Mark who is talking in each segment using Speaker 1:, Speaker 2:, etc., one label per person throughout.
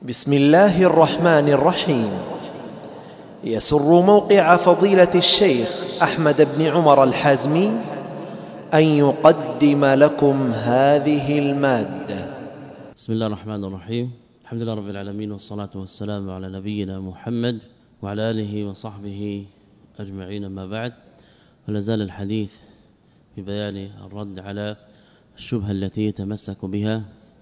Speaker 1: بسم الله الرحمن الرحيم. يسر موقع فضيلة الشيخ أحمد بن عمر الحازمي أن يقدم لكم هذه المادة.
Speaker 2: بسم الله الرحمن الرحيم. الحمد لله رب العالمين، والصلاة والسلام على نبينا محمد وعلى آله وصحبه أجمعين. ما بعد، ولا زال الحديث في بيان الرد على الشبهة التي يتمسك بها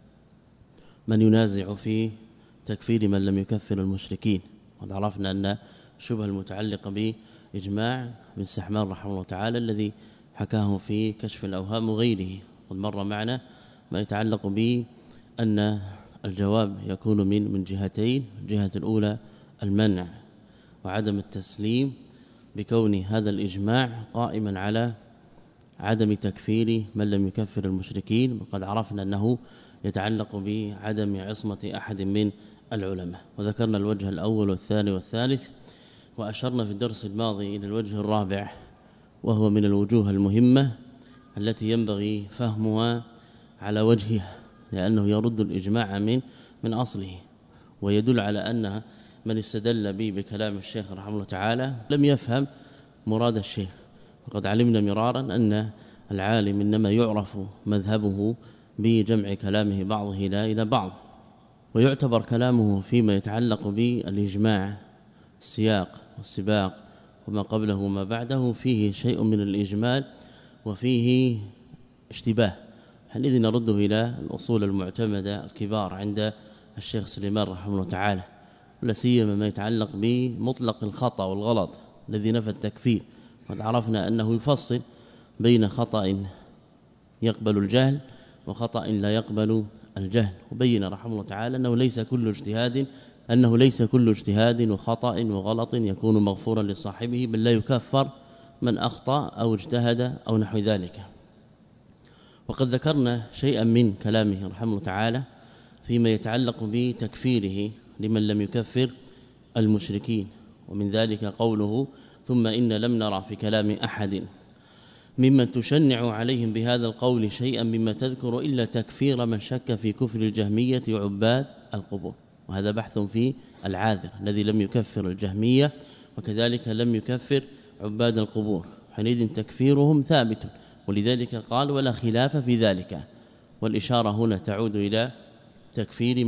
Speaker 2: من ينازع في تكفير من لم يكفر المشركين. وقد عرفنا أن الشبهة المتعلقة بإجماع بن سحمان رحمه الله تعالى الذي حكاه في كشف الأوهام وغيره، قد مر معنا ما يتعلق بأن الجواب يكون من جهتين. الجهة الأولى المنع وعدم التسليم بكون هذا الإجماع قائما على عدم تكفير من لم يكفر المشركين، وقد عرفنا أنه يتعلق بعدم عصمة أحد من العلماء، وذكرنا الوجه الأول والثاني والثالث، وأشرنا في الدرس الماضي إلى الوجه الرابع، وهو من الوجوه المهمة التي ينبغي فهمها على وجهها، لأنه يرد الإجماع من أصله، ويدل على أن من استدل به بكلام الشيخ رحمه الله تعالى لم يفهم مراد الشيخ. وقد علمنا مرارا أن العالم إنما يعرف مذهبه بجمع كلامه بعضه إلى بعض، ويعتبر كلامه فيما يتعلق بالإجماع السياق والسباق وما قبله وما بعده فيه شيء من الإجمال وفيه اشتباه، حينئذ نرده إلى الأصول المعتمدة الكبار عند الشيخ سليمان رحمه الله تعالى، ولا سيما ما يتعلق بمطلق الخطأ والغلط الذي نفى التكفير. قد عرفنا أنه يفصل بين خطأ يقبل الجهل وخطأ لا يقبل الجهل، وبين رحمه الله تعالى أنه ليس كل اجتهاد وخطأ وغلط يكون مغفورا لصاحبه، بل لا يكفر من أخطأ أو اجتهد أو نحو ذلك. وقد ذكرنا شيئا من كلامه رحمه الله تعالى فيما يتعلق بتكفيره لمن لم يكفر المشركين، ومن ذلك قوله: ثم إن لم نرى في كلام أحد ممن تشنع عليهم بهذا القول شيئا مما تذكر إلا تكفير من شك في كفر الجهمية وعباد القبور. وهذا بحث في العاذر الذي لم يكفر الجهمية وكذلك لم يكفر عباد القبور، حينئذ تكفيرهم ثابت، ولذلك قال: ولا خلاف في ذلك. والإشارة هنا تعود إلى تكفير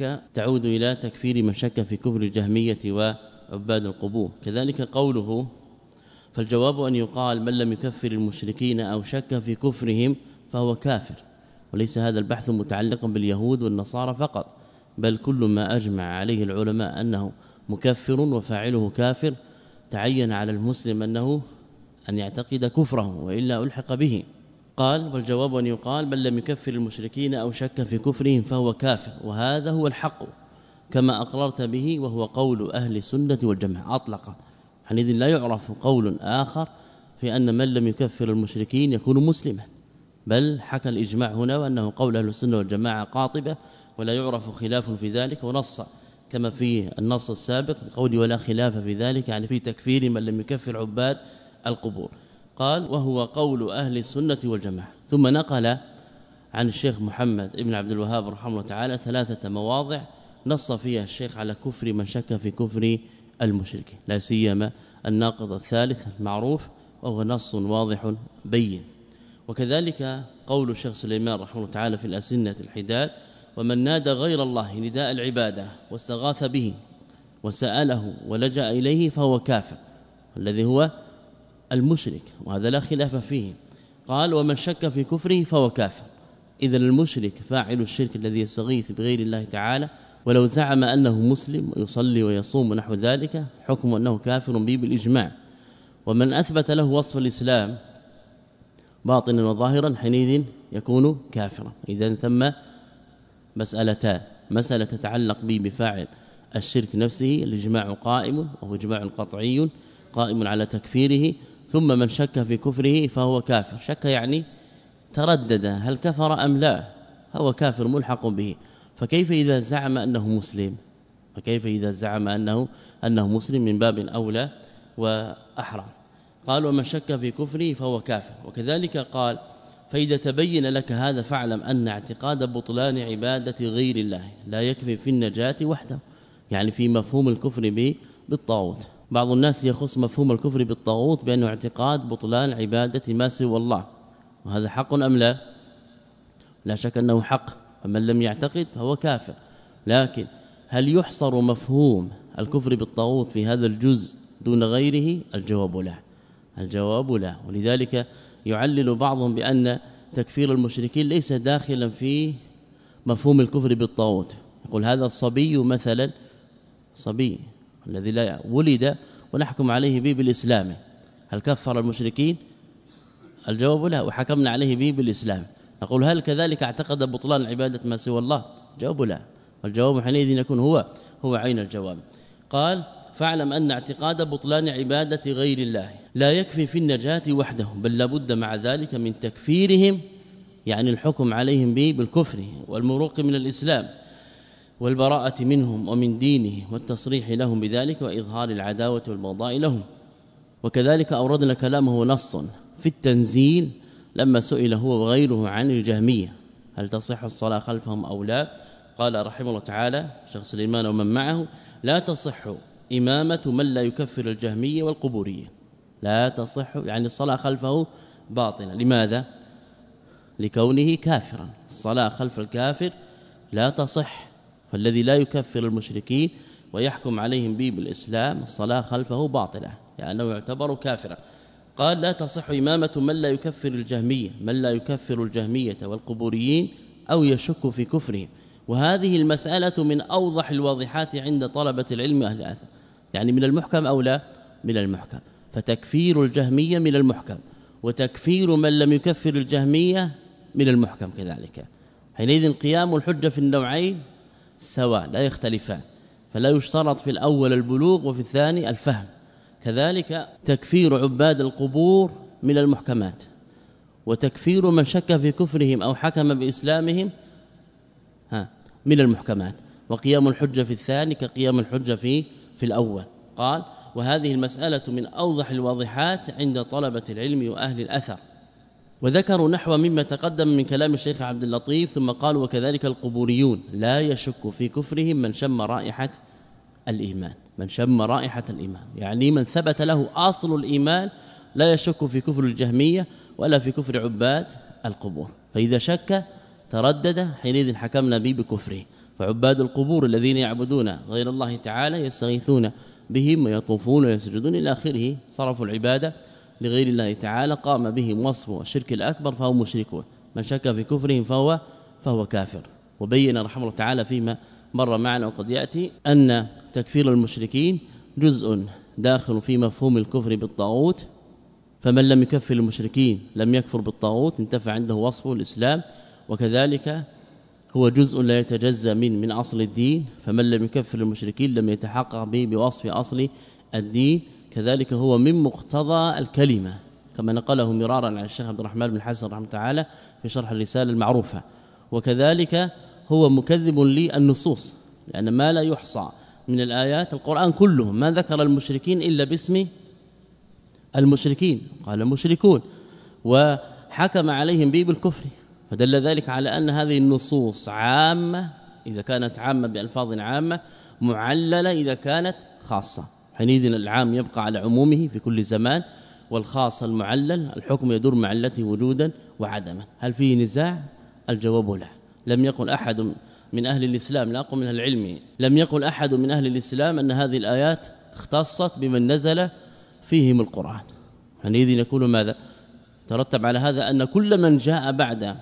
Speaker 2: من شك في كفر الجهمية وعباد القبور. كذلك قوله: فالجواب أن يقال من لم يكفر المشركين أو شك في كفرهم فهو كافر. وليس هذا البحث متعلقا باليهود والنصارى فقط، بل كل ما أجمع عليه العلماء أنه مكفر وفاعله كافر تعين على المسلم أن يعتقد كفره وإلا ألحق به. قال: والجواب أن يقال من لم يكفر المشركين أو شك في كفرهم فهو كافر، وهذا هو الحق كما أقررت به، وهو قول أهل السنة والجماعة أطلقا. حينئذ لا يعرف قول آخر في أن من لم يكفر المشركين يكون مسلما، بل حكى الإجماع هنا وأنه قول أهل السنة والجماعة قاطبة، ولا يعرف خلاف في ذلك، ونص كما في النص السابق بقول ولا خلاف في ذلك، يعني في تكفير من لم يكفر عباد القبور. قال: وهو قول أهل السنة والجماعة. ثم نقل عن الشيخ محمد ابن عبد الوهاب رحمه الله تعالى 3 مواضع نص فيها الشيخ على كفر من شك في كفر المشركين، لا سيما الناقض الثالث المعروف وهو نص واضح بين. وكذلك قول الشيخ سليمان رحمه الله تعالى في الأسنة الحداد: ومن نادى غير الله نداء العبادة واستغاث به وسأله ولجأ إليه فهو كافر، الذي هو المشرك، وهذا لا خلاف فيه. قال: ومن شك في كفره فهو كافر. إذن المشرك فاعل الشرك الذي يستغيث بغير الله تعالى ولو زعم أنه مسلم ويصلي ويصوم ونحو ذلك حكم أنه كافر به بالإجماع. ومن أثبت له وصف الإسلام باطنا وظاهرا حينئذ يكون كافرا. إذن ثم مسألتان: مسألة تتعلق به بفاعل الشرك نفسه، الإجماع قائم وهو إجماع قطعي قائم على تكفيره، ثم من شك في كفره فهو كافر. شك يعني تردد هل كفر أم لا، هو كافر ملحق به. فكيف إذا زعم أنه مسلم من باب أولى وأحرى. قال: ومن شك في كفره فهو كافر. وكذلك قال: فإذا تبين لك هذا فاعلم أن اعتقاد بطلان عبادة غير الله لا يكفي في النجاة وحده، يعني في مفهوم الكفر بالطاغوت. بعض الناس يخص مفهوم الكفر بالطاغوت بأنه اعتقاد بطلان عبادة ما سوى الله، وهذا حق أم لا؟ لا شك أنه حق، فمن لم يعتقد فهو كافر. لكن هل يحصر مفهوم الكفر بالطاغوت في هذا الجزء دون غيره؟ الجواب لا، الجواب لا. ولذلك يعلل بعضهم بأن تكفير المشركين ليس داخلا في مفهوم الكفر بالطاغوت. يقول هذا الصبي مثلا، صبي الذي لا ولد ونحكم عليه به بالإسلام، هل كفر المشركين؟ الجواب لا، وحكمنا عليه به بالإسلام. نقول هل كذلك اعتقد بطلان عبادة ما سوى الله؟ الجواب لا، والجواب حينئذ يكون هو عين الجواب. قال فاعلم أن اعتقاد بطلان عبادة غير الله لا يكفي في النجاة وحده، بل لابد مع ذلك من تكفيرهم، يعني الحكم عليهم به بالكفر والمروق من الإسلام والبراءة منهم ومن دينه والتصريح لهم بذلك وإظهار العداوة والبغضاء لهم. وكذلك أوردنا كلامه نص في التنزيل لما سئل هو وغيره عن الجهمية هل تصح الصلاة خلفهم أو لا، قال رحمه الله تعالى شيخ سليمان ومن معه لا تصح إمامة من لا يكفر الجهمية والقبورية، لا تصح يعني الصلاة خلفه باطلة. لماذا؟ لكونه كافرا، الصلاة خلف الكافر لا تصح، فالذي لا يكفر المشركين ويحكم عليهم به بالإسلام الصلاة خلفه باطلة لأنه يعني يعتبر كافرا. قال لا تصح إمامة من لا يكفر الجهمية، من لا يكفر الجهمية والقبوريين أو يشك في كفرهم. وهذه المسألة من أوضح الواضحات عند طلبة العلم أهل الأثر، يعني من المحكم أو لا؟ من المحكم. فتكفير الجهمية من المحكم، وتكفير من لم يكفر الجهمية من المحكم كذلك. حينئذ قيام الحجة في النوعين سواء لا يختلفان، فلا يشترط في الأول البلوغ وفي الثاني الفهم. كذلك تكفير عباد القبور من المحكمات، وتكفير من شك في كفرهم أو حكم بإسلامهم من المحكمات، وقيام الحجة في الثاني كقيام الحجة في الأول. قال وهذه المسألة من أوضح الواضحات عند طلبة العلم وأهل الأثر. وذكروا نحو مما تقدم من كلام الشيخ عبد اللطيف، ثم قالوا وكذلك القبوريون لا يشك في كفرهم من شم رائحة الإيمان، من شم رائحة الإيمان يعني من ثبت له أصل الإيمان لا يشك في كفر الجهمية ولا في كفر عباد القبور. فإذا شك تردد حينئذ حكمنا به بكفره. فعباد القبور الذين يعبدون غير الله تعالى يستغيثون بهم ويطوفون ويسجدون إلى آخره، صرفوا العبادة لغير الله تعالى، قام به وصف الشرك الأكبر فهو مشركون. من شك في كفرهم فهو كافر. وبين رحمه الله تعالى فيما مر معنا وقد يأتي أن تكفير المشركين جزء داخل في مفهوم الكفر بالطاغوت، فمن لم يكفر المشركين لم يكفر بالطاغوت انتفع عنده وصف الإسلام، وكذلك هو جزء لا يتجزأ من أصل الدين، فمن لم يكفر المشركين لم يتحقق به بوصف أصل الدين. كذلك هو من مقتضى الكلمة كما نقله مرارا عن الشيخ عبد الرحمن بن حسن رحمه تعالى في شرح الرسالة المعروفة. وكذلك هو مكذب للنصوص، لأن ما لا يحصى من الآيات القرآن كلهم ما ذكر المشركين إلا باسم المشركين، قال المشركون وحكم عليهم به بالكفر، فدل ذلك على أن هذه النصوص عامة إذا كانت عامة بألفاظ عامة، معللة إذا كانت خاصة. حينئذ العام يبقى على عمومه في كل زمان، والخاص المعلل الحكم يدور مع علته وجودا وعدما. هل فيه نزاع؟ الجواب لا. لم يقل أحد من أهل الإسلام، لا أقول من العلم، لم يقل أحد من أهل الإسلام أن هذه الآيات اختصت بمن نزل فيهم القرآن. حينئذ يكون ماذا؟ ترتب على هذا أن كل من جاء بعد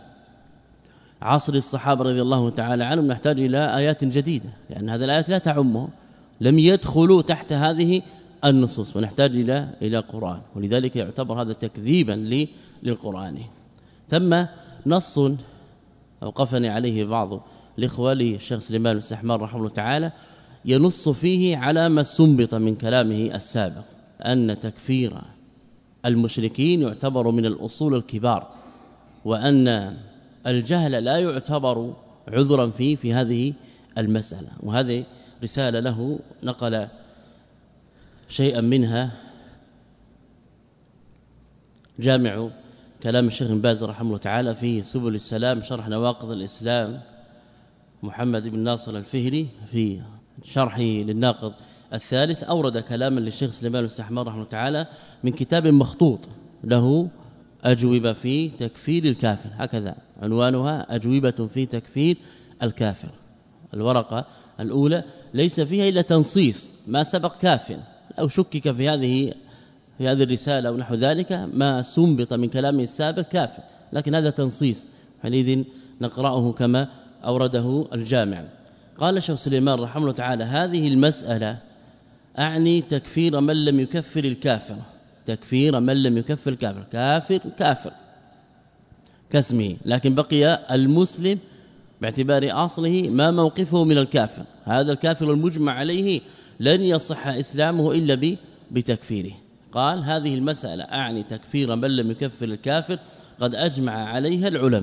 Speaker 2: عصر الصحابة رضي الله تعالى عنهم نحتاج إلى آيات جديدة، لأن هذه الآيات لا تعمه، لم يدخلوا تحت هذه النصوص، ونحتاج إلى قرآن. ولذلك يعتبر هذا تكذيبا للقرآن. ثم نص أوقفني عليه بعض الإخوة للشيخ سليمان السحمان رحمه الله تعالى، ينص فيه على ما استنبط من كلامه السابق أن تكفير المشركين يعتبر من الأصول الكبار، وأن الجهل لا يعتبر عذرا في هذه المسألة. وهذه رسالة له نقل شيئا منها جامع كلام الشيخ بن باز رحمه الله تعالى في سبل السلام شرح نواقض الإسلام محمد بن ناصر الفهري في شرحه للناقض الثالث أورد كلاما للشيخ سليمان السحمان رحمه الله تعالى من كتاب مخطوط له أجوبة في تكفير الكافر، هكذا عنوانها أجوبة في تكفير الكافر. الورقة الأولى ليس فيها إلا تنصيص ما سبق كافر، أو شكك في هذه الرسالة أو نحو ذلك ما سنبط من كلامه السابق كافر، لكن هذا تنصيص حينئذ نقرأه كما أورده الجامع. قال الشيخ سليمان رحمه الله تعالى هذه المسألة أعني تكفير من لم يكفر الكافر، تكفير من لم يكفر الكافر، كافر كاسمه، لكن بقي المسلم باعتبار أصله ما موقفه من الكافر، هذا الكافر المجمع عليه لن يصح إسلامه إلا بتكفيره. قال هذه المسألة أعني تكفير من لم يكفر الكافر قد أجمع عليها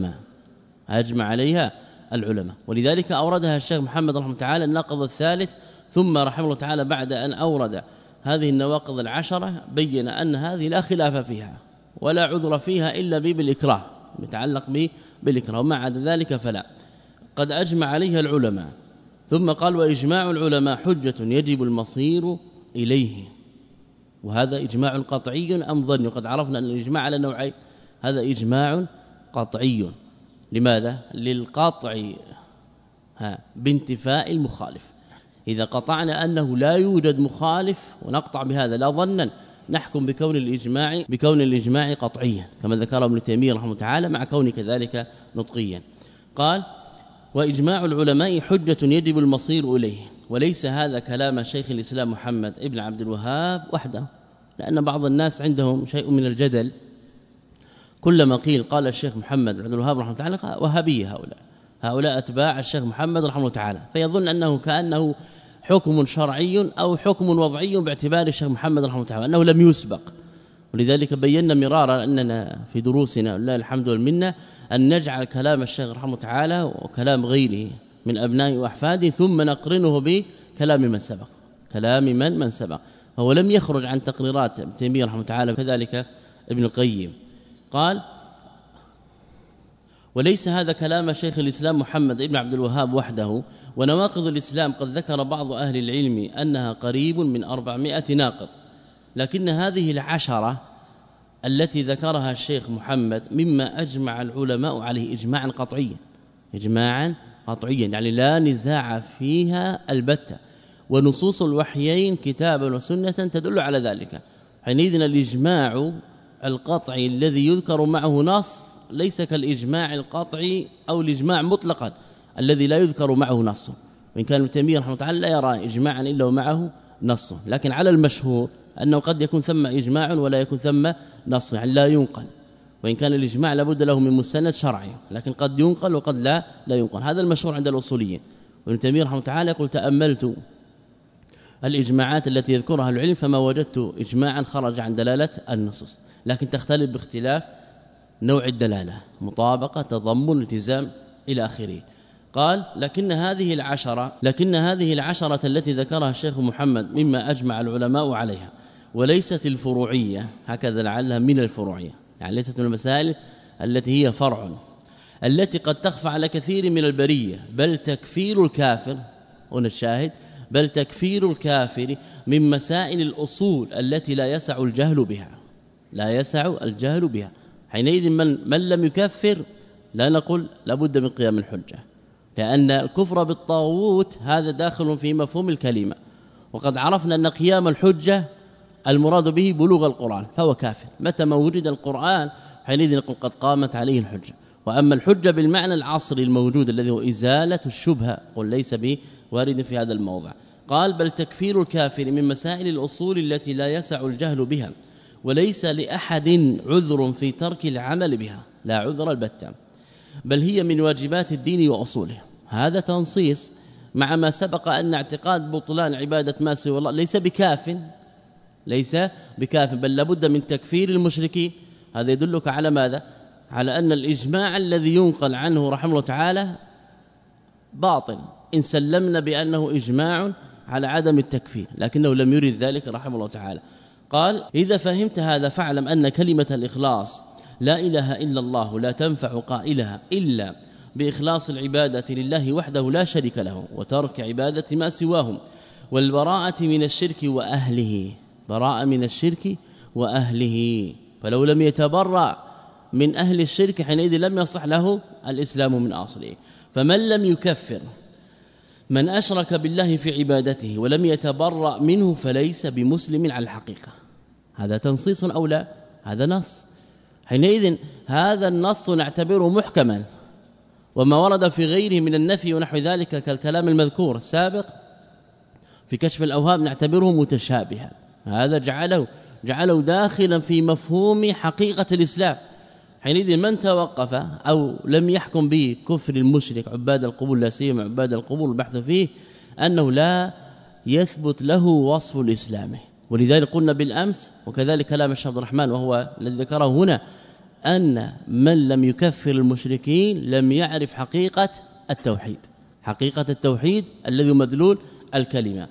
Speaker 2: العلماء، ولذلك أوردها الشيخ محمد رحمه تعالى الناقض الثالث، ثم رحمه الله تعالى بعد أن أورد هذه النواقض العشرة بين أن هذه لا خلاف فيها ولا عذر فيها إلا بالإكراه، متعلق بالإكراه، وما عدا ذلك فلا، قد أجمع عليها العلماء. ثم قال وإجماع العلماء حجة يجب المصير إليه، وهذا إجماع قطعي أم ظني؟ وقد عرفنا أن الإجماع على نوعين، هذا إجماع قطعي، لماذا؟ للقطع بانتفاء المخالف، إذا قطعنا أنه لا يوجد مخالف ونقطع بهذا لا ظنا نحكم بكون الإجماع قطعيا كما ذكر ابن تيمية رحمه الله تعالى مع كونه كذلك نطقيا. قال وإجماع العلماء حجة يجب المصير إليه، وليس هذا كلام شيخ الإسلام محمد ابن عبد الوهاب وحده، لأن بعض الناس عندهم شيء من الجدل، كلما قيل قال الشيخ محمد بن عبد الوهاب رحمه الله تعالى وهابية، هؤلاء أتباع الشيخ محمد رحمه الله تعالى، فيظن أنه كأنه حكم شرعي أو حكم وضعي باعتبار الشيخ محمد رحمه الله تعالى أنه لم يسبق. ولذلك بينا مرارا أننا في دروسنا لله الحمد والمنة أن نجعل كلام الشيخ رحمه الله تعالى وكلام غيره من أبناء وأحفاده ثم نقرنه بكلام من سبق، كلام من سبق، هو لم يخرج عن تقريرات ابن تيمية رحمه الله تعالى كذلك ابن القيم. قال وليس هذا كلام شيخ الإسلام محمد ابن عبد الوهاب وحده، ونواقض الإسلام قد ذكر بعض أهل العلم أنها قريب من 400 ناقض، لكن هذه العشرة التي ذكرها الشيخ محمد مما أجمع العلماء عليه إجماعا قطعيا يعني لا نزاع فيها البتة، ونصوص الوحيين كتابا وسنة تدل على ذلك. حينئذ الإجماع القطعي الذي يذكر معه نص ليس كالإجماع القطعي أو الإجماع مطلقا الذي لا يذكر معه نص، وإن كان ابن تيمية رحمه الله تعالى لا يرى إجماعا إلا ومعه نص، لكن على المشهور أنه قد يكون ثم إجماع ولا يكون ثم نص، يعني لا ينقل، وإن كان الإجماع لابد له من مستند شرعي، لكن قد ينقل وقد لا ينقل، هذا المشهور عند الأصوليين. وابن تيمية رحمه الله تعالى يقول تأملت الإجماعات التي يذكرها العلم فما وجدت إجماعا خرج عن دلالة النصوص، لكن تختلف باختلاف نوع الدلالة، مطابقة، تضمن، التزام إلى آخره. قال لكن هذه العشرة التي ذكرها الشيخ محمد مما أجمع العلماء عليها، وليست الفروعية، هكذا لعلها من الفروعية، يعني ليست من المسائل التي هي فرع التي قد تخفى على كثير من البرية، بل تكفير الكافر، هنا الشاهد، بل تكفير الكافر من مسائل الأصول التي لا يسع الجهل بها. حينئذ من لم يكفر لا نقول لابد من قيام الحجة، لأن الكفر بالطاغوت هذا داخل في مفهوم الكلمة، وقد عرفنا أن قيام الحجة المراد به بلوغ القرآن، فهو كافر متى ما وجد القرآن، حينئذ نقول قد قامت عليه الحجة. وأما الحجة بالمعنى العصري الموجود الذي هو إزالة الشبهة، قل ليس بوارد في هذا الموضع. قال بل تكفير الكافر من مسائل الأصول التي لا يسع الجهل بها، وليس لأحد عذر في ترك العمل بها، لا عذر البتة، بل هي من واجبات الدين وأصوله. هذا تنصيص مع ما سبق أن اعتقاد بطلان عبادة ما سوى الله ليس بكاف، بل لابد من تكفير المشركين. هذا يدلك على ماذا؟ على أن الإجماع الذي ينقل عنه رحمه الله تعالى باطل إن سلمنا بأنه إجماع على عدم التكفير، لكنه لم يرد ذلك رحمه الله تعالى. قال إذا فهمت هذا فاعلم أن كلمة الإخلاص لا إله إلا الله لا تنفع قائلها إلا بإخلاص العبادة لله وحده لا شريك له وترك عبادة ما سواه، والبراءة من الشرك وأهله، براءة من الشرك وأهله، فلو لم يتبرأ من أهل الشرك حينئذ لم يصح له الإسلام من أصله. فمن لم يكفر من أشرك بالله في عبادته ولم يتبرأ منه فليس بمسلم على الحقيقة. هذا تنصيص أو لا؟ هذا نص. حينئذ هذا النص نعتبره محكما، وما ورد في غيره من النفي ونحو ذلك كالكلام المذكور السابق في كشف الأوهام نعتبره متشابها. هذا جعله داخلا في مفهوم حقيقة الإسلام. حينئذ من توقف أو لم يحكم بكفر المشرك عباد القبور، لا سيما عباد القبور، البحث فيه أنه لا يثبت له وصف الإسلام. ولذلك قلنا بالأمس وكذلك كلام الشيخ عبد الرحمن وهو الذي ذكره هنا أن من لم يكفر المشركين لم يعرف حقيقة التوحيد، حقيقة التوحيد الذي مدلول الكلمة.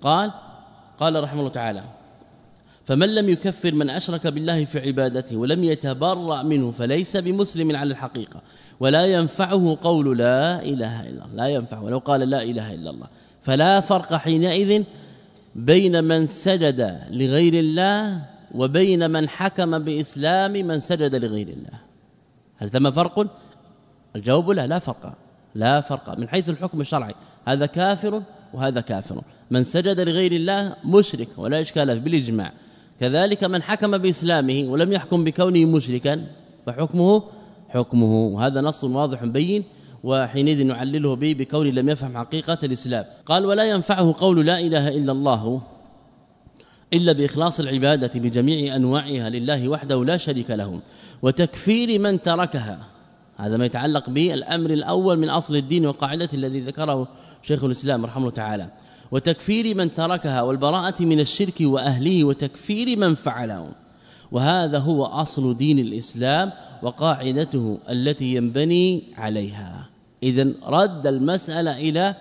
Speaker 2: قال رحمه الله تعالى: فمن لم يكفر من أشرك بالله في عبادته ولم يتبرأ منه فليس بمسلم على الحقيقة، ولا ينفعه قول لا إله إلا الله، لا ينفع ولو قال لا إله إلا الله. فلا فرق حينئذ بين من سجد لغير الله وبين من حكم بإسلام من سجد لغير الله. هل ثم فرق؟ الجواب لا فرق من حيث الحكم الشرعي، هذا كافر وهذا كافر. من سجد لغير الله مشرك ولا إشكال فيه بالإجماع، كذلك من حكم بإسلامه ولم يحكم بكونه مشركا فحكمه وهذا نص واضح بين، وحينئذ نعلله به بكون لم يفهم حقيقة الإسلام. قال: ولا ينفعه قول لا إله إلا الله إلا بإخلاص العبادة بجميع أنواعها لله وحده لا شريك له، وتكفير من تركها. هذا ما يتعلق بالأمر الأول من أصل الدين وقاعدة الذي ذكره شيخ الإسلام رحمه الله تعالى، وتكفير من تركها، والبراءة من الشرك وأهله، وتكفير من فعله. وهذا هو أصل دين الإسلام وقاعدته التي ينبني عليها. إذن رد المسألة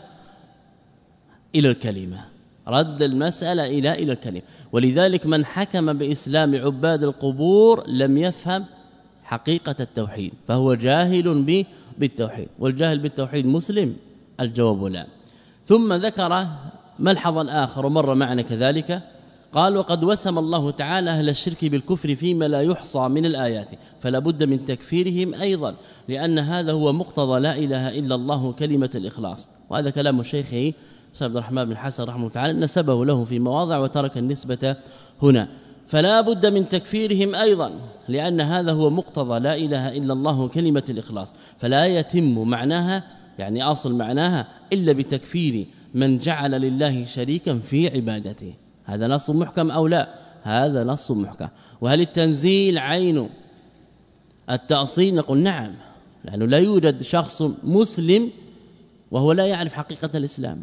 Speaker 2: إلى الكلمة، رد المسألة إلى الكلمة. ولذلك من حكم بإسلام عباد القبور لم يفهم حقيقة التوحيد، فهو جاهل بالتوحيد. والجاهل بالتوحيد مسلم؟ الجواب لا. ثم ذكر ملحظا آخر ومر معنا كذلك، قال: وقد وسم الله تعالى أهل الشرك بالكفر فيما لا يحصى من الآيات، فلا بد من تكفيرهم أيضا، لأن هذا هو مقتضى لا إله إلا الله كلمة الإخلاص. وهذا كلام شيخه عبد الرحمن بن حسن رحمه الله تعالى نسبه له في مواضع وترك النسبة هنا. فلا بد من تكفيرهم أيضا، لأن هذا هو مقتضى لا إله إلا الله كلمة الإخلاص، فلا يتم معناها يعني أصل معناها إلا بتكفير من جعل لله شريكا في عبادته. هذا نص محكم أو لا؟ هذا نص محكم. وهل التنزيل عين التأصيل؟ نقول نعم، لأنه لا يوجد شخص مسلم وهو لا يعرف حقيقة الإسلام.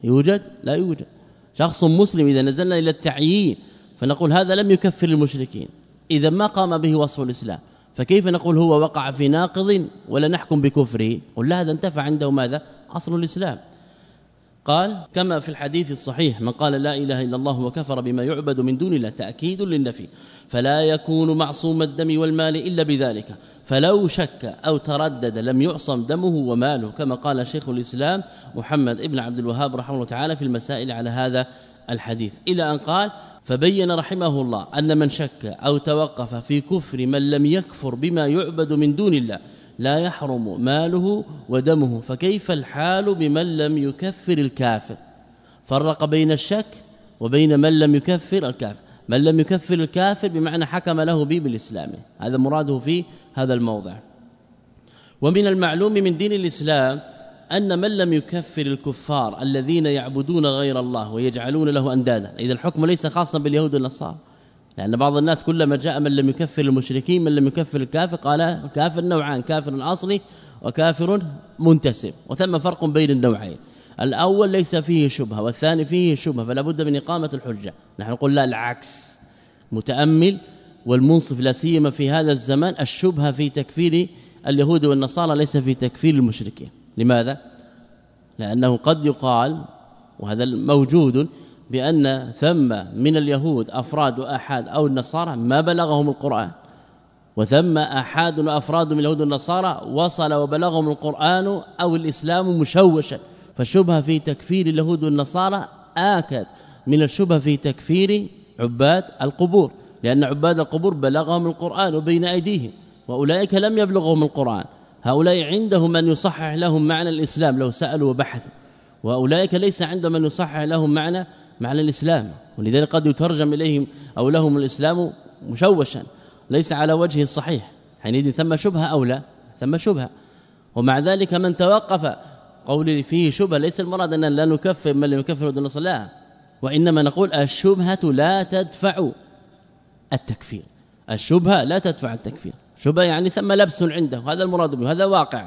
Speaker 2: لا يوجد شخص مسلم إذا نزلنا إلى التعيين فنقول هذا لم يكفر المشركين، إذا ما قام به وصف الإسلام، فكيف نقول هو وقع في ناقض ولا نحكم بكفره؟ قل لا، هذا انتفع عنده ماذا؟ أصل الإسلام. قال: كما في الحديث الصحيح: من قال لا إله إلا الله وكفر بما يعبد من دون الله، تأكيد للنفي، فلا يكون معصوم الدم والمال إلا بذلك، فلو شك أو تردد لم يعصم دمه وماله، كما قال شيخ الإسلام محمد ابن عبد الوهاب رحمه الله تعالى في المسائل على هذا الحديث، إلى أن قال: فبين رحمه الله أن من شك أو توقف في كفر من لم يكفر بما يعبد من دون الله لا يحرم ماله ودمه، فكيف الحال بمن لم يكفر الكافر؟ فرق بين الشك وبين من لم يكفر الكافر. من لم يكفر الكافر بمعنى حكم له به بالإسلام، هذا مراده في هذا الموضع. ومن المعلوم من دين الإسلام أن من لم يكفر الكفار الذين يعبدون غير الله ويجعلون له أندادا، إذا الحكم ليس خاصا باليهود والنصارى، لأن بعض الناس كلما جاء من لم يكفر المشركين من لم يكفر الكافر قال كافر نوعان: كافر أصلي وكافر منتسب، وثم فرق بين النوعين، الأول ليس فيه شبهة والثاني فيه شبهة، فلا بد من إقامة الحجة. نحن نقول لا، العكس، متأمل والمنصف لا سيما في هذا الزمان، الشبهة في تكفير اليهود والنصارى ليس في تكفير المشركين. لماذا؟ لأنه قد يقال، وهذا موجود، بأن ثم من اليهود أفراد وأحد أو النصارى ما بلغهم القرآن، وثم أحد وأفراد من اليهود والنصارى وصل وبلغهم القرآن أو الإسلام مشوشا، فالشبهة في تكفير اليهود والنصارى آكد من الشبهة في تكفير عباد القبور، لأن عباد القبور بلغهم القرآن بين أيديهم، وأولئك لم يبلغهم القرآن، هؤلاء عندهم من يصحح لهم معنى الإسلام لو سألوا وبحثوا، وأولئك ليس عندهم من يصحح لهم معنى الإسلام، ولذلك قد يترجم إليهم أو لهم الإسلام مشوشا ليس على وجهه الصحيح، حينئذ ثم شبهة أو لا ثم شبهة. ومع ذلك من توقف قول فيه شبهة ليس المراد أن لا نكفر من لم يكفر دون الصلاة، وإنما نقول الشبهة لا تدفع التكفير، الشبهة لا تدفع التكفير، شبهة يعني ثم لبس عنده، هذا المراد به، هذا واقع.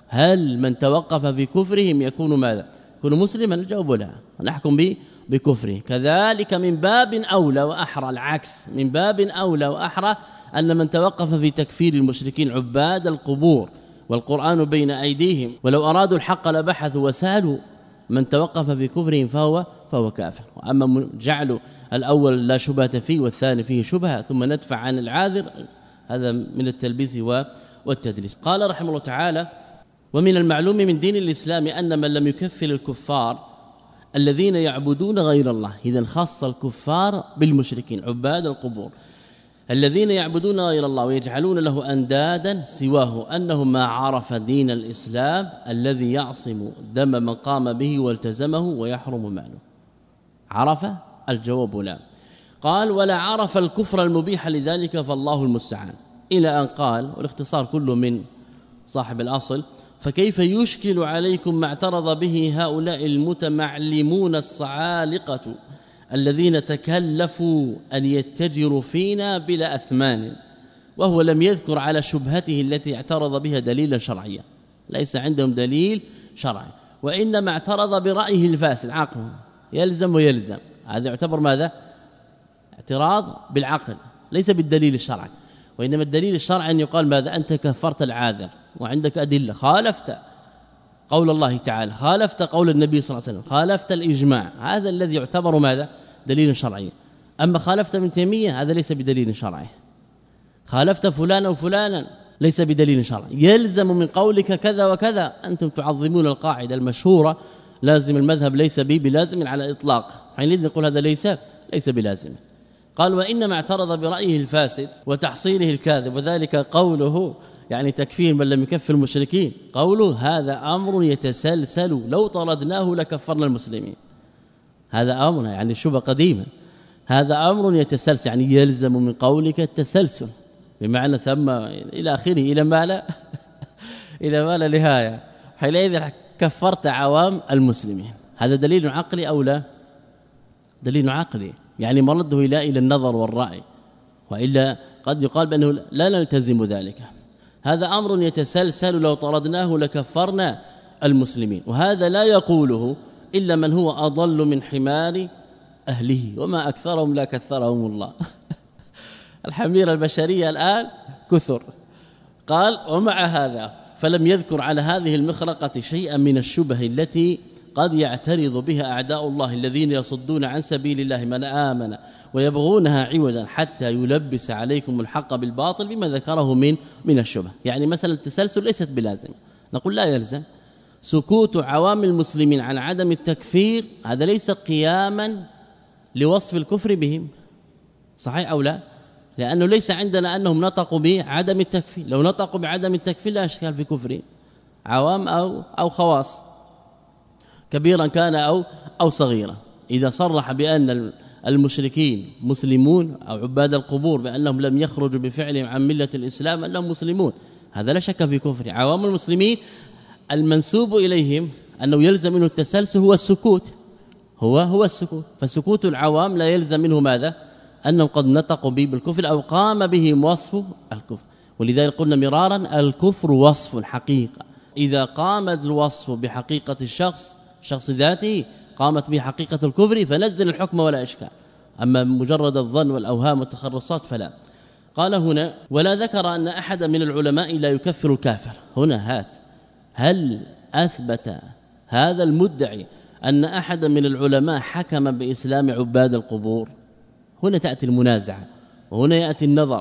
Speaker 2: هل من توقف في كفرهم يكون ماذا؟ يكون مسلما؟ الجواب لا، نحكم بكفره. كذلك من باب أولى وأحرى العكس، من باب أولى وأحرى أن من توقف في تكفير المشركين عباد القبور والقرآن بين أيديهم ولو أرادوا الحق لبحثوا وسالوا، من توقف في كفرهم فهو كافر. وأما جعل الأول لا شبهة فيه والثاني فيه شبهة ثم ندفع عن العاذر، هذا من التلبيس والتدليس. قال رحمه الله تعالى: ومن المعلوم من دين الإسلام أن من لم يكفر الكفار الذين يعبدون غير الله، إذن خص الكفار بالمشركين عباد القبور الذين يعبدون غير الله ويجعلون له أندادا سواه، أنه ما عرف دين الإسلام الذي يعصم دم من قام به والتزمه ويحرم ماله. عرف؟ الجواب لا. قال: ولا عرف الكفر المبيح لذلك فالله المستعان، إلى أن قال، والاختصار كله من صاحب الأصل: فكيف يشكل عليكم ما اعترض به هؤلاء المتمعلمون الصعالقة الذين تكلفوا أن يتجروا فينا بلا أثمان، وهو لم يذكر على شبهته التي اعترض بها دليلا شرعيا، ليس عندهم دليل شرعي، وإنما اعترض برأيه الفاسد عقله، يلزم ويلزم، هذا يعتبر ماذا؟ اعتراض بالعقل ليس بالدليل الشرعي، وإنما الدليل الشرعي أن يقال ماذا؟ أنت كفرت العاذر وعندك أدلة، خالفت قول الله تعالى، خالفت قول النبي صلى الله عليه وسلم، خالفت الإجماع، هذا الذي يعتبر ماذا؟ دليل شرعي. أما خالفت ابن تيمية هذا ليس بدليل شرعي، خالفت فلانا وفلانا ليس بدليل شرعي، يلزم من قولك كذا وكذا. أنتم تعظمون القاعدة المشهورة لازم المذهب ليس بلازم على إطلاق، حينئذ نقول هذا ليس بلازم. قال: وإنما اعترض برأيه الفاسد وتحصيله الكاذب، وذلك قوله يعني تكفير من لم يكفر المشركين، قوله هذا أمر يتسلسل لو طردناه لكفرنا المسلمين، هذا أمر يعني شبه قديمة، هذا أمر يتسلسل يعني يلزم من قولك التسلسل، بمعنى ثم إلى آخره إلى ما لا إلى ما لا نهاية، حينئذ كفرت عوام المسلمين. هذا دليل عقلي أو لا؟ دليل عقلي، يعني مرده إلى النظر والرأي، وإلا قد يقال بأنه لا نلتزم ذلك. هذا أمر يتسلسل لو طردناه لكفرنا المسلمين، وهذا لا يقوله إلا من هو أضل من حمار أهله، وما أكثرهم لا كثرهم الله الحمير البشرية الآن كثر. قال: ومع هذا فلم يذكر على هذه المخرقة شيئا من الشبه التي قد يعترض بها أعداء الله الذين يصدون عن سبيل الله من آمن ويبغونها عوجا حتى يلبس عليكم الحق بالباطل بما ذكره من الشبه. يعني مثلا التسلسل ليست بلازم، نقول لا يلزم. سكوت عوام المسلمين عن عدم التكفير هذا ليس قياما لوصف الكفر بهم، صحيح أو لا؟ لأنه ليس عندنا أنهم نطقوا بعدم التكفير، لو نطقوا بعدم التكفير لا أشكال في كفرهم، عوام أو خواص، كبيرا كان أو صغيرا. إذا صرح بأن المشركين مسلمون أو عباد القبور بأنهم لم يخرجوا بفعلهم عن ملة الإسلام أنهم مسلمون، هذا لا شك في كفر. عوام المسلمين المنسوب إليهم أنه يلزم منه التسلسل هو السكوت، هو السكوت، فسكوت العوام لا يلزم منه ماذا؟ أنهم قد نطقوا به بالكفر أو قام بهم وصف الكفر. ولذلك قلنا مرارا الكفر وصف حقيقة، إذا قام الوصف بحقيقة الشخص ذاته قامت به حقيقة الكفر فنزل الحكم ولا إشكال، أما مجرد الظن والأوهام والتخرصات فلا. قال هنا: ولا ذكر أن أحد من العلماء لا يكفر الكافر. هنا هل أثبت هذا المدعي أن أحد من العلماء حكم بإسلام عباد القبور؟ هنا تأتي المنازعة وهنا يأتي النظر.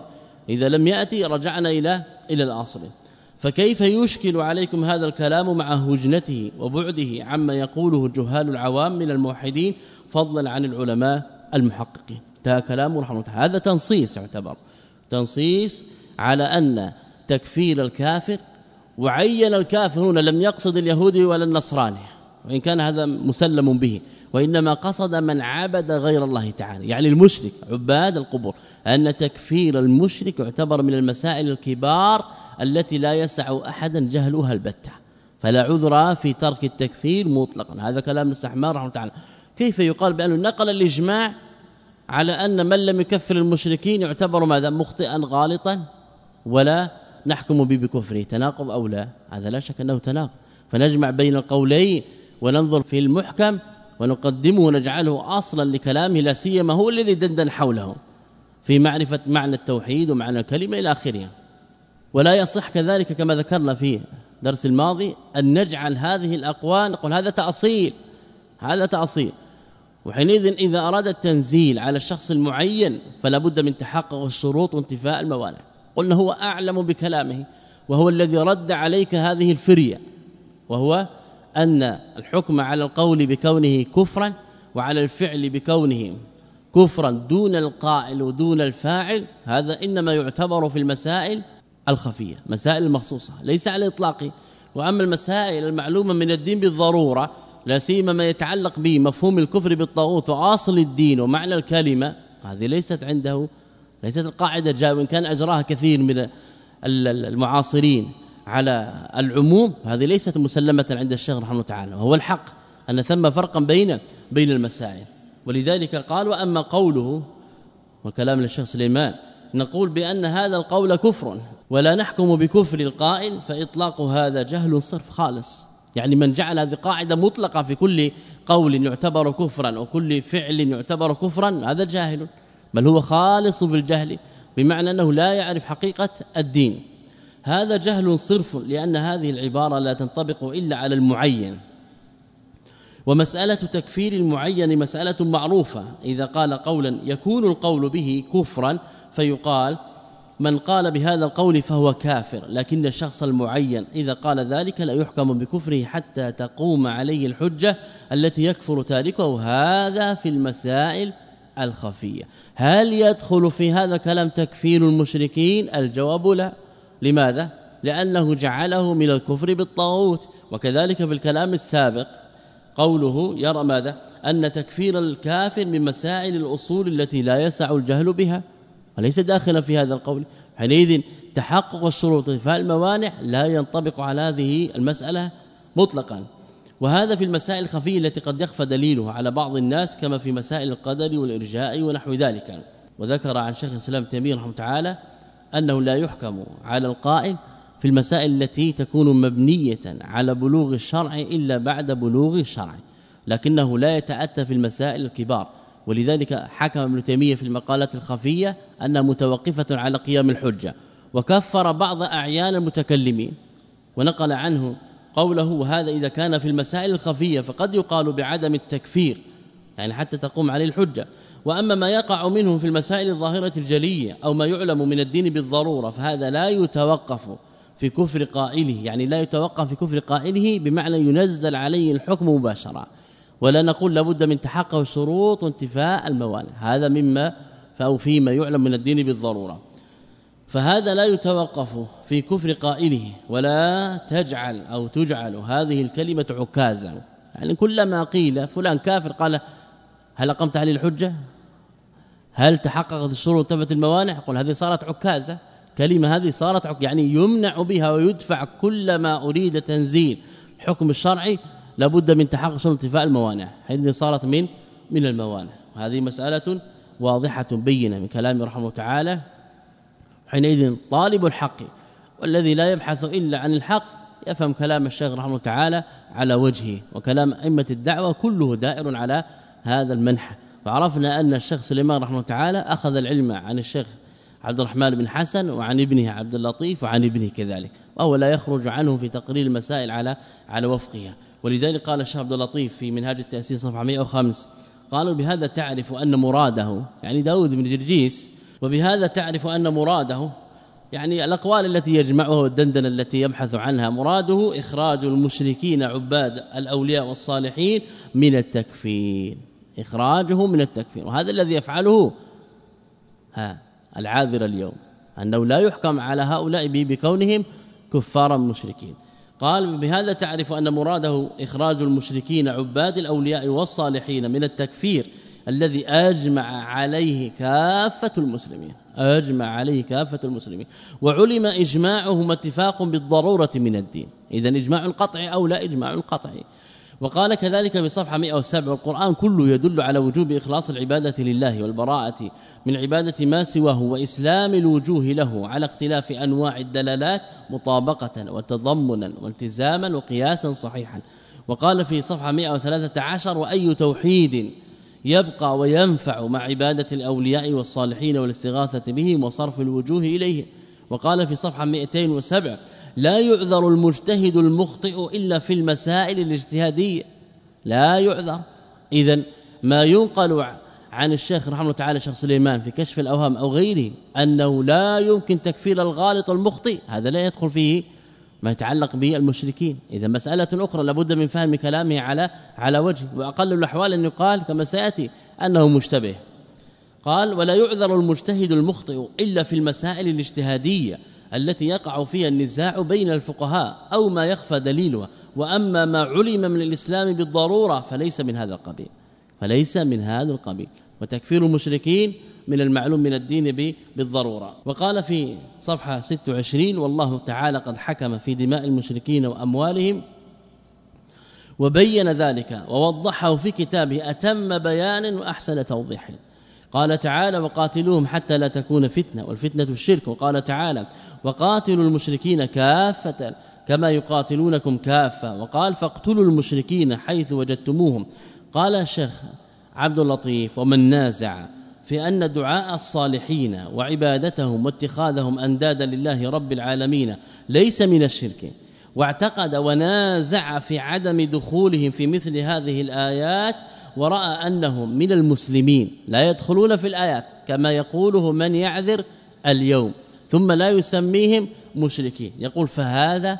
Speaker 2: إذا لم يأتي رجعنا إلى الأصل. فكيف يشكل عليكم هذا الكلام مع هجنته وبعده عما يقوله جهال العوام من الموحدين فضلا عن العلماء المحققين؟ انتهى كلامه رحمه الله. هذا تنصيص، يعتبر تنصيص على أن تكفير الكافر، وعين الكافر هنا لم يقصد اليهودي ولا النصراني، وإن كان هذا مسلم به، وإنما قصد من عبد غير الله تعالى، يعني المشرك عباد القبور، أن تكفير المشرك يعتبر من المسائل الكبار التي لا يسع أحدا جهلها البتة، فلا عذر في ترك التكفير مطلقا. هذا كلام السحمان رحمه الله تعالى. كيف يقال بأنه نقل الإجماع على أن من لم يكفر المشركين يعتبر ماذا؟ مخطئا غالطا ولا نحكم به بكفره؟ تناقض أو لا؟ هذا لا شك أنه تناقض. فنجمع بين القولين وننظر في المحكم ونقدمه ونجعله أصلا لكلامه، لا سيما هو الذي دندن حوله في معرفة معنى التوحيد ومعنى الكلمة إلى آخره. ولا يصح كذلك كما ذكرنا في درس الماضي أن نجعل هذه الأقوال نقول هذا تأصيل، هذا تأصيل، وحينئذ إذا أراد التنزيل على الشخص المعين فلا بد من تحقق الشروط وانتفاء الموانع. قلنا هو أعلم بكلامه، وهو الذي رد عليك هذه الفرية، وهو أن الحكم على القول بكونه كفرا وعلى الفعل بكونه كفرا دون القائل ودون الفاعل، هذا إنما يعتبر في المسائل الخفية، مسائل المخصوصة، ليس على إطلاقه. وأما المسائل المعلومة من الدين بالضرورة، لا سيما ما يتعلق بمفهوم الكفر بالطاغوت وأصل الدين ومعنى الكلمة، هذه ليست عنده، ليست القاعدة جاء، وإن كان أجراها كثير من المعاصرين على العموم، هذه ليست مسلمة عند الشيخ رحمه الله تعالى. وهو الحق أن ثم فرقا بين المسائل. ولذلك قال: وأما قوله، وكلام للشيخ سليمان، نقول بأن هذا القول كفر ولا نحكم بكفر القائل، فإطلاق هذا جهل صرف خالص. يعني من جعل هذه قاعدة مطلقة في كل قول يعتبر كفرا وكل فعل يعتبر كفرا، هذا جاهل، بل هو خالص بالجهل، بمعنى أنه لا يعرف حقيقة الدين. هذا جهل صرف، لأن هذه العبارة لا تنطبق إلا على المعين، ومسألة تكفير المعين مسألة معروفة. إذا قال قولا يكون القول به كفرا فيقال من قال بهذا القول فهو كافر، لكن الشخص المعين إذا قال ذلك لا يحكم بكفره حتى تقوم عليه الحجة التي يكفر تاركه. هذا في المسائل الخفية. هل يدخل في هذا الكلام تكفير المشركين؟ الجواب لا. لماذا؟ لأنه جعله من الكفر بالطاغوت. وكذلك في الكلام السابق قوله يرى ماذا؟ أن تكفير الكافر من مسائل الأصول التي لا يسع الجهل بها، وليس داخلا في هذا القول. حينئذ تحقق الشروط وانتفاء الموانع لا ينطبق على هذه المسألة مطلقا. وهذا في المسائل الخفية التي قد يخفى دليلها على بعض الناس، كما في مسائل القدر والإرجاء ونحو ذلك. وذكر عن شيخ الإسلام تيمية رحمه تعالى أنه لا يحكم على القائل في المسائل التي تكون مبنية على بلوغ الشرع إلا بعد بلوغ الشرع، لكنه لا يتأتى في المسائل الكبار. ولذلك حكم ابن تيمية في المقالات الخفية أنها متوقفة على قيام الحجة، وكفر بعض أعيان المتكلمين، ونقل عنه قوله: هذا إذا كان في المسائل الخفية فقد يقال بعدم التكفير، يعني حتى تقوم عليه الحجة. وأما ما يقع منه في المسائل الظاهرة الجلية أو ما يعلم من الدين بالضرورة فهذا لا يتوقف في كفر قائله، يعني لا يتوقف في كفر قائله بمعنى ينزل عليه الحكم مباشرة، ولا نقول لابد من تحقق الشروط وانتفاء الموانع، هذا مما أو فيما يعلم من الدين بالضرورة. فهذا لا يتوقف في كفر قائله، ولا تجعل أو تجعل هذه الكلمة عكازا، يعني كلما قيل فلان كافر قال هل أقمت عليه الحجة؟ هل تحققت الشروط وانتفت الموانع؟ قل هذه صارت عكازة، كلمة هذه صارت يعني يمنع بها ويدفع كلما أريد تنزيل حكم الشرعي لابد من تحقق شروط انتفاء الموانع، هذه صارت من الموانع. هذه مسألة واضحة بينة من كلامه رحمه تعالى. حينئذ طالب الحق والذي لا يبحث إلا عن الحق يفهم كلام الشيخ رحمه تعالى على وجهه، وكلام أئمة الدعوة كله دائر على هذا المنحى. وعرفنا أن الشيخ سليمان رحمه تعالى أخذ العلم عن الشيخ عبد الرحمن بن حسن وعن ابنه عبد اللطيف وعن ابنه كذلك، وهو لا يخرج عنه في تقرير المسائل على وفقها. ولذلك قال الشيخ عبد اللطيف في منهاج التأسيس صفحة 105 قالوا: بهذا تعرف أن مراده يعني داود بن جرجيس وبهذا تعرف أن مراده يعني الأقوال التي يجمعها والدندنة التي يبحث عنها مراده إخراج المشركين عباد الأولياء والصالحين من التكفير، إخراجه من التكفير. وهذا الذي يفعله العاذر اليوم، أنه لا يحكم على هؤلاء بكونهم كفارا مشركين. قال بهذا تعرف أن مراده إخراج المشركين عباد الأولياء والصالحين من التكفير الذي أجمع عليه كافة المسلمين، أجمع عليه كافة المسلمين، وعلم إجماعهم اتفاق بالضرورة من الدين. إذن إجماع قطعي أو لا إجماع قطعي. وقال كذلك بصفحة 107 القرآن كله يدل على وجوب إخلاص العبادة لله والبراءة من عبادة ما سواه وإسلام الوجوه له على اختلاف أنواع الدلالات مطابقة وتضمنا والتزاما وقياسا صحيحا. وقال في صفحة 113 وأي توحيد يبقى وينفع مع عبادة الأولياء والصالحين والاستغاثة بهم وصرف الوجوه إليه. وقال في صفحة 207 لا يعذر المجتهد المخطئ إلا في المسائل الاجتهادية، لا يعذر. إذن ما ينقل عن الشيخ رحمه الله تعالى شيخ سليمان في كشف الأوهام أو غيره أنه لا يمكن تكفير الغالط المخطئ، هذا لا يدخل فيه ما يتعلق بالمشركين. إذا مسألة أخرى لابد من فهم كلامه على وجه، وأقل الأحوال أن يقال كما سيأتي أنه مشتبه. قال ولا يعذر المجتهد المخطئ إلا في المسائل الاجتهادية التي يقع فيها النزاع بين الفقهاء أو ما يخفى دليلها، وأما ما علم من الإسلام بالضرورة فليس من هذا القبيل، فليس من هذا القبيل. وتكفير المشركين من المعلوم من الدين بالضرورة. وقال في صفحة 26 والله تعالى قد حكم في دماء المشركين وأموالهم وبين ذلك ووضحه في كتابه أتم بيان وأحسن توضيح. قال تعالى وقاتلوهم حتى لا تكون فتنة والفتنة الشرك. وقال تعالى وقاتلوا المشركين كافة كما يقاتلونكم كافة. وقال فاقتلوا المشركين حيث وجدتموهم. قال الشيخ عبد اللطيف ومن نازع في أن دعاء الصالحين وعبادتهم واتخاذهم أندادا لله رب العالمين ليس من الشرك، واعتقد ونازع في عدم دخولهم في مثل هذه الآيات ورأى أنهم من المسلمين لا يدخلون في الآيات كما يقوله من يعذر اليوم ثم لا يسميهم مشركين، يقول فهذا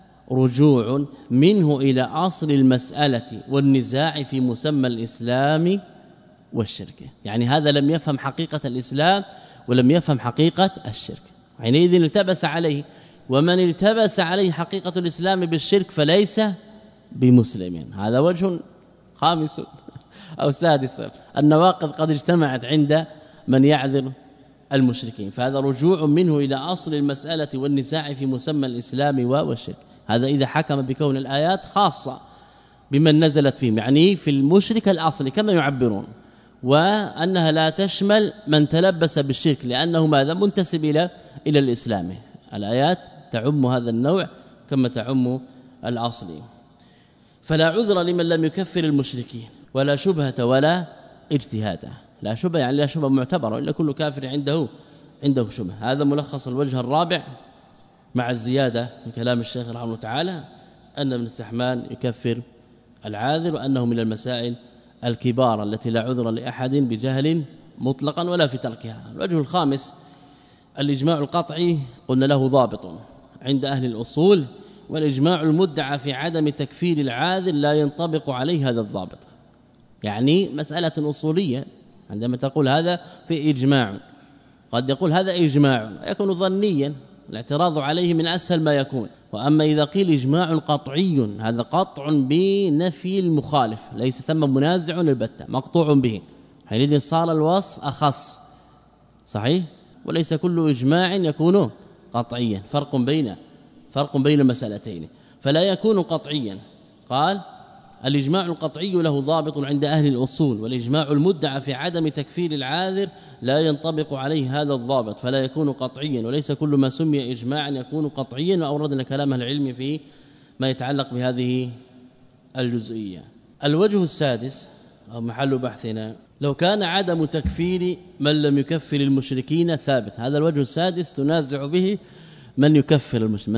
Speaker 2: رجوع منه إلى أصل المسألة والنزاع في مسمى الإسلام والشرك. يعني هذا لم يفهم حقيقة الإسلام ولم يفهم حقيقة الشرك، حينئذ التبس عليه. ومن التبس عليه حقيقة الإسلام بالشرك فليس بمسلم. هذا وجه خامس أو سادس، النواقض قد اجتمعت عند من يعذر المشركين، فهذا رجوع منه إلى أصل المسألة والنزاع في مسمى الإسلام والشرك. هذا إذا حكم بكون الآيات خاصة بمن نزلت فيهم، يعني في المشرك الأصلي كما يعبرون، وأنها لا تشمل من تلبس بالشرك لأنه ماذا منتسب إلى الإسلام. الآيات تعم هذا النوع كما تعم الأصلي. فلا عذر لمن لم يكفر المشركين ولا شبهة ولا اجتهاد. لا شبهة يعني لا شبهة معتبرة، إلا كل كافر عنده شبهة. هذا ملخص الوجه الرابع مع الزيادة من كلام الشيخ رحمه الله تعالى أن ابن السحمان يكفر العاذر وأنه من المسائل الكبار التي لا عذر لأحد بجهل مطلقا ولا في تركها. الوجه الخامس الإجماع القطعي قلنا له ضابط عند أهل الأصول، والإجماع المدعى في عدم تكفير العاذر لا ينطبق عليه هذا الضابط. يعني مسألة أصولية عندما تقول هذا في إجماع، قد يقول هذا إجماع يكون ظنيا، الاعتراض عليه من أسهل ما يكون. وأما إذا قيل إجماع قطعي هذا قطع بنفي المخالف، ليس ثم منازع البتة، مقطوع به، حينئذ صار الوصف أخص صحيح، وليس كل إجماع يكون قطعيا، فرق بين المسألتين، فلا يكون قطعيا. قال الإجماع القطعي له ضابط عند أهل الأصول، والإجماع المدعى في عدم تكفير العاذر لا ينطبق عليه هذا الضابط فلا يكون قطعيا، وليس كل ما سمي إجماعا يكون قطعيا. وأوردنا كلام العلم في ما يتعلق بهذه الجزئية. الوجه السادس أو محل بحثنا لو كان عدم تكفير من لم يكفر المشركين ثابت. هذا الوجه السادس تنازع به من يكفر المشركين،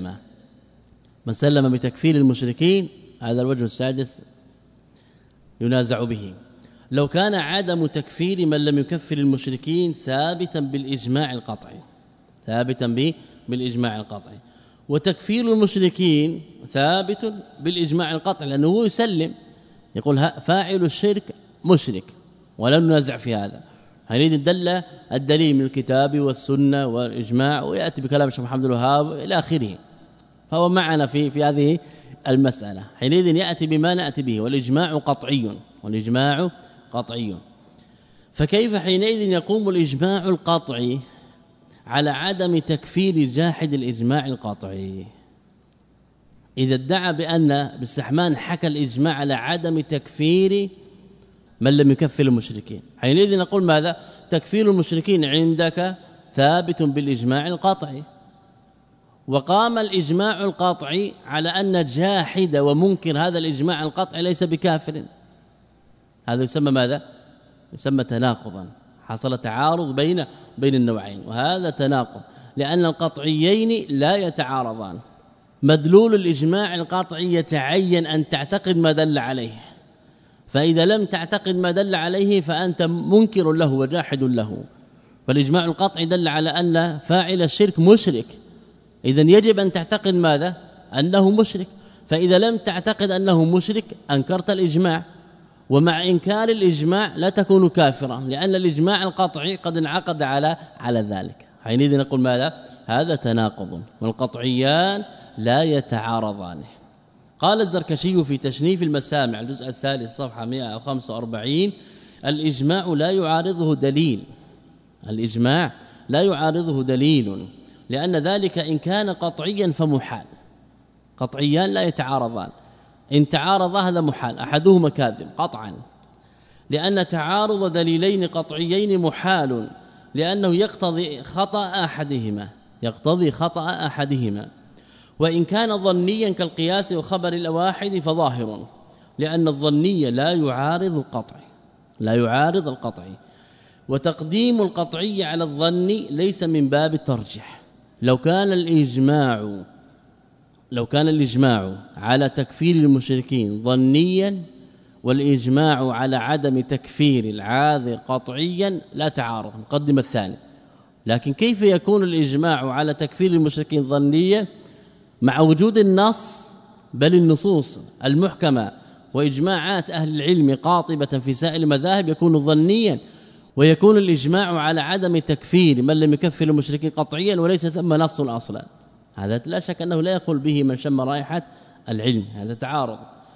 Speaker 2: من سلم بتكفير المشركين، هذا الوجه السادس ينازع به. لو كان عدم تكفير من لم يكفر المشركين ثابتا بالإجماع القطعي، ثابتا بالإجماع القطعي، وتكفير المشركين ثابت بالإجماع القطعي، لأنه يسلم يقول فاعل الشرك مشرك ولا ننازع في هذا. هنريد دل الدليل من الكتاب والسنة والإجماع، ويأتي بكلام الشيخ محمد الوهاب إلى آخره، فهو معنا في هذه المسألة. حينئذ يأتي بما نأتي به، والإجماع قطعي، والإجماع قطعي. فكيف حينئذ يقوم الإجماع القطعي على عدم تكفير جاحد الإجماع القطعي؟ إذا ادعى بأن بالسحمان حكى الإجماع على عدم تكفير من لم يكفر المشركين، حينئذ نقول ماذا؟ تكفير المشركين عندك ثابت بالإجماع القطعي، وقام الإجماع القطعي على أن جاحد ومنكر هذا الإجماع القطعي ليس بكافر. هذا يسمى ماذا؟ يسمى تناقضا، حصل تعارض بين النوعين، وهذا تناقض لأن القطعيين لا يتعارضان. مدلول الإجماع القطعي يتعين أن تعتقد ما دل عليه، فإذا لم تعتقد ما دل عليه فأنت منكر له وجاحد له. فالإجماع القطعي دل على أن فاعل الشرك مشرك، إذن يجب أن تعتقد ماذا؟ أنه مشرك. فإذا لم تعتقد أنه مشرك أنكرت الإجماع، ومع إنكار الإجماع لا تكون كافرا، لأن الإجماع القطعي قد انعقد على ذلك. حينئذ نقول ماذا؟ هذا تناقض، والقطعيان لا يتعارضان. قال الزركشي في تشنيف المسامع الجزء الثالث صفحة 145: الإجماع لا يعارضه دليل، الإجماع لا يعارضه دليل، لأن ذلك إن كان قطعيا فمحال. قطعيان لا يتعارضان، إن تعارض هذا محال، أحدهما كاذب قطعا، لأن تعارض دليلين قطعيين محال، لأنه يقتضي خطأ أحدهما، وإن كان ظنيا كالقياس وخبر الواحد فظاهر، لأن الظني لا يعارض القطعي، وتقديم القطعي على الظن ليس من باب الترجيح. لو كان الإجماع على تكفير المشركين ظنيا والإجماع على عدم تكفير العاذر قطعيا لا تعارض، نقدم الثاني. لكن كيف يكون الإجماع على تكفير المشركين ظنيا مع وجود النص، بل النصوص المحكمة وإجماعات أهل العلم قاطبة في سائر المذاهب يكون ظنيا، ويكون الإجماع على عدم تكفير من لم يكفر المشركين قطعيا وليس ثم نص أصلا؟ هذا لا شك أنه لا يقول به من شم رائحة العلم، هذا تعارض.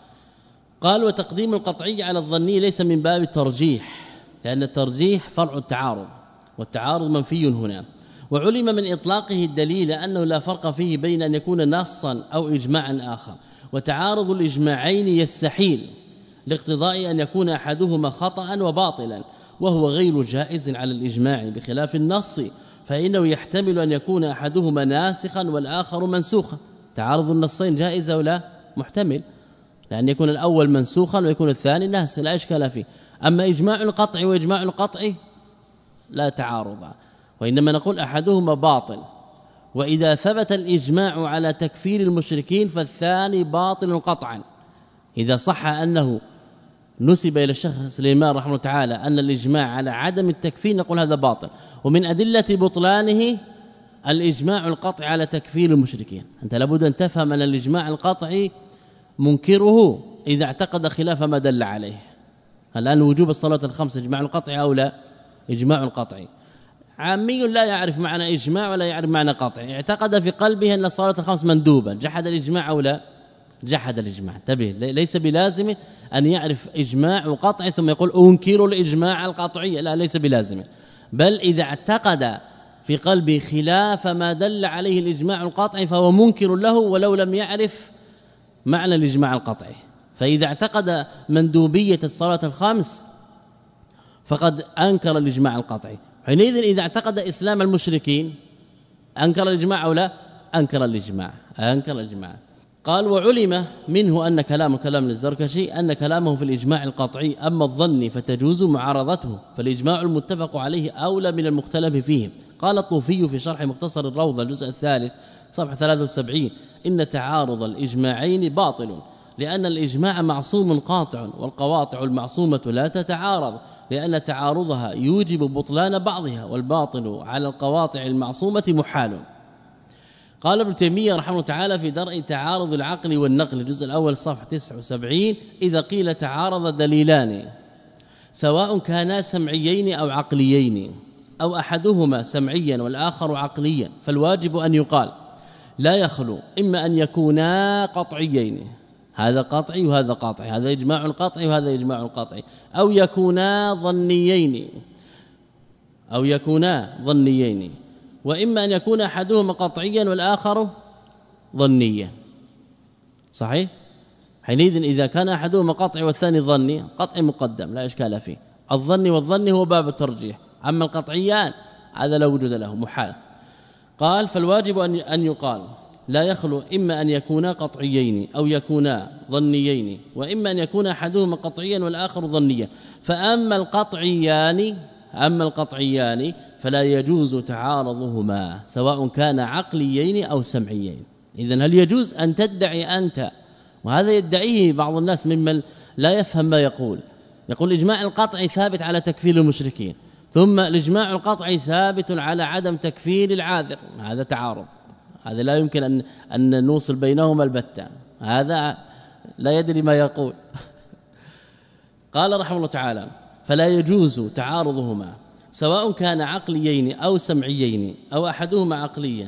Speaker 2: قال وتقديم القطعي على الظني ليس من باب الترجيح، لأن الترجيح فرع التعارض، والتعارض منفي هنا. وعلم من إطلاقه الدليل أنه لا فرق فيه بين أن يكون نصا أو إجماعا آخر، وتعارض الإجماعين يستحيل لاقتضاء أن يكون أحدهما خطأ وباطلا، وهو غير جائز على الإجماع، بخلاف النص فإنه يحتمل أن يكون أحدهما ناسخا والآخر منسوخا. تعارض النصين جائز ولا محتمل، لأن يكون الأول منسوخا ويكون الثاني ناسخ، لا إشكال فيه. أما إجماع قطعي وإجماع قطعي لا تعارض، وإنما نقول أحدهما باطل، وإذا ثبت الإجماع على تكفير المشركين فالثاني باطل قطعا. إذا صح أنه نسب إلى الشيخ سليمان رحمه الله تعالى أن الإجماع على عدم التكفير نقول هذا باطل، ومن أدلة بطلانه الإجماع القطعي على تكفير المشركين. أنت لابد أن تفهم أن الإجماع القطعي منكره إذا اعتقد خلاف ما دل عليه. الآن وجوب الصلاة الخمس إجماع القطعي أو لا؟ إجماع القطعي. عامي لا يعرف معنى إجماع ولا يعرف معنى قطعي، اعتقد في قلبه أن الصلاة الخمس مندوبة، جحد الإجماع أو لا؟ جحد الإجماع. انتبه، ليس بلازم أن يعرف إجماع وقطعي ثم يقول أنكر الإجماع القطعي، لا، ليس بلازم، بل إذا اعتقد في قلبه خلاف ما دل عليه الإجماع القطعي فهو منكر له ولو لم يعرف معنى الإجماع القطعي. فإذا اعتقد مندوبية الصلاة الخمس فقد أنكر الإجماع القطعي. حينئذ إذا اعتقد إسلام المشركين أنكر الإجماع أو لا؟ أنكر الإجماع. قال وعلم منه أن كلام الزركشي أن كلامه في الإجماع القطعي، أما الظن فتجوز معارضته، فالإجماع المتفق عليه أولى من المختلف فيه. قال الطوفي في شرح مختصر الروضة الجزء الثالث صفحة 73: إن تعارض الإجماعين باطل، لأن الإجماع معصوم قاطع، والقواطع المعصومة لا تتعارض، لأن تعارضها يوجب بطلان بعضها، والباطل على القواطع المعصومة محال. قال ابن تيمية رحمه الله تعالى في درء تعارض العقل والنقل الجزء الأول صفحة 79: إذا قيل تعارض دليلان سواء كانا سمعيين أو عقليين أو أحدهما سمعيا والآخر عقليا، فالواجب أن يقال لا يخلو إما أن يكونا قطعيين، هذا قطعي وهذا قطعي، هذا إجماع قطعي وهذا إجماع قطعي، أو يكونا ظنيين، وإما أن يكون أحدهما قطعيا والآخر ظنيا. صحيح؟ حينئذ إذا كان أحدهما قطعي والثاني ظني، قطعي مقدم لا إشكال فيه، الظن والظن هو باب الترجيح، أما القطعيان هذا لا وجود له محال. قال فالواجب أن يقال لا يخلو إما أن يكونا قطعيين أو يكونا ظنيين، وإما أن يكون أحدهما قطعيا والآخر ظنيا. فأما القطعيان فلا يجوز تعارضهما سواء كان عقليين أو سمعيين. إذن هل يجوز أن تدعي أنت، وهذا يدعيه بعض الناس ممن لا يفهم ما يقول الإجماع القطعي ثابت على تكفير المشركين، ثم الإجماع القطعي ثابت على عدم تكفير العاذر، هذا تعارض، هذا لا يمكن أن نوصل بينهما البتة، هذا لا يدري ما يقول. قال رحمه الله تعالى فلا يجوز تعارضهما سواء كان عقليين أو سمعيين أو أحدهما عقليا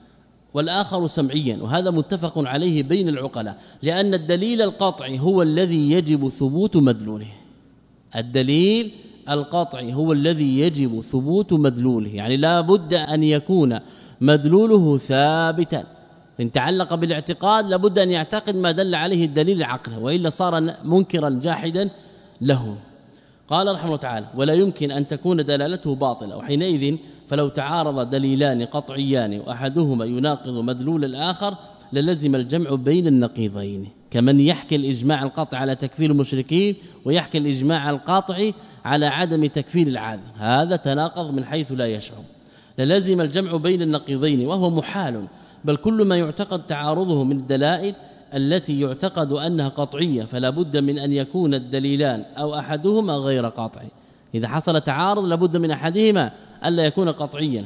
Speaker 2: والآخر سمعيا، وهذا متفق عليه بين العقلاء، لأن الدليل القطعي هو الذي يجب ثبوت مدلوله. الدليل القطعي هو الذي يجب ثبوت مدلوله، يعني لا بد أن يكون مدلوله ثابتا، إن تعلق بالاعتقاد لابد أن يعتقد ما دل عليه الدليل العقلي، وإلا صار منكرا جاحدا له. قال رحمه الله تعالى ولا يمكن أن تكون دلالته باطلة، وحينئذ فلو تعارض دليلان قطعيان وأحدهما يناقض مدلول الآخر للزم الجمع بين النقيضين، كمن يحكي الإجماع القطعي على تكفير المشركين ويحكي الإجماع القاطعي على عدم تكفير العاذر، هذا تناقض من حيث لا يشعر، للزم الجمع بين النقيضين وهو محال، بل كل ما يعتقد تعارضه من الدلائل التي يعتقد أنها قطعية فلا بد من أن يكون الدليلان أو أحدهما غير قاطعي. إذا حصل تعارض لابد من أحدهما ألا يكون قطعيا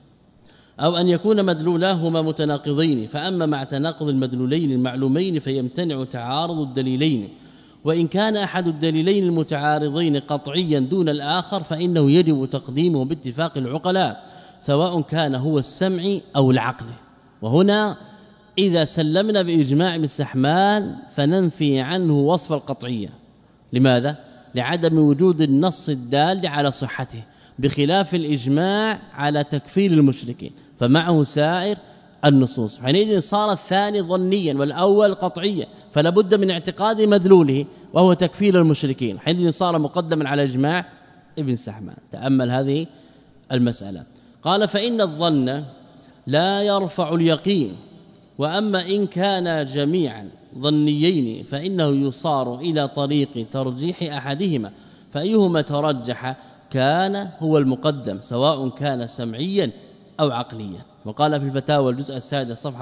Speaker 2: أو أن يكون مدلولاهما متناقضين، فأما مع تناقض المدلولين المعلومين فيمتنع تعارض الدليلين، وإن كان أحد الدليلين المتعارضين قطعيا دون الآخر فإنه يجب تقديمه باتفاق العقلاء سواء كان هو السمع أو العقل. وهنا إذا سلمنا بإجماع ابن سحمان فننفي عنه وصف القطعية. لماذا؟ لعدم وجود النص الدال على صحته، بخلاف الإجماع على تكفير المشركين فمعه سائر النصوص، حينئذ صار الثاني ظنيا والأول قطعيا، فلا بد من اعتقاد مدلوله وهو تكفير المشركين، حينئذ صار مقدما على إجماع ابن سحمان. تأمل هذه المسألة. قال فإن الظن لا يرفع اليقين، وأما إن كان جميعا ظنيين فإنه يصار إلى طريق ترجيح أحدهما، فأيهما ترجح كان هو المقدم سواء كان سمعيا أو عقليا. وقال في الفتاوى الجزء السادس صفحة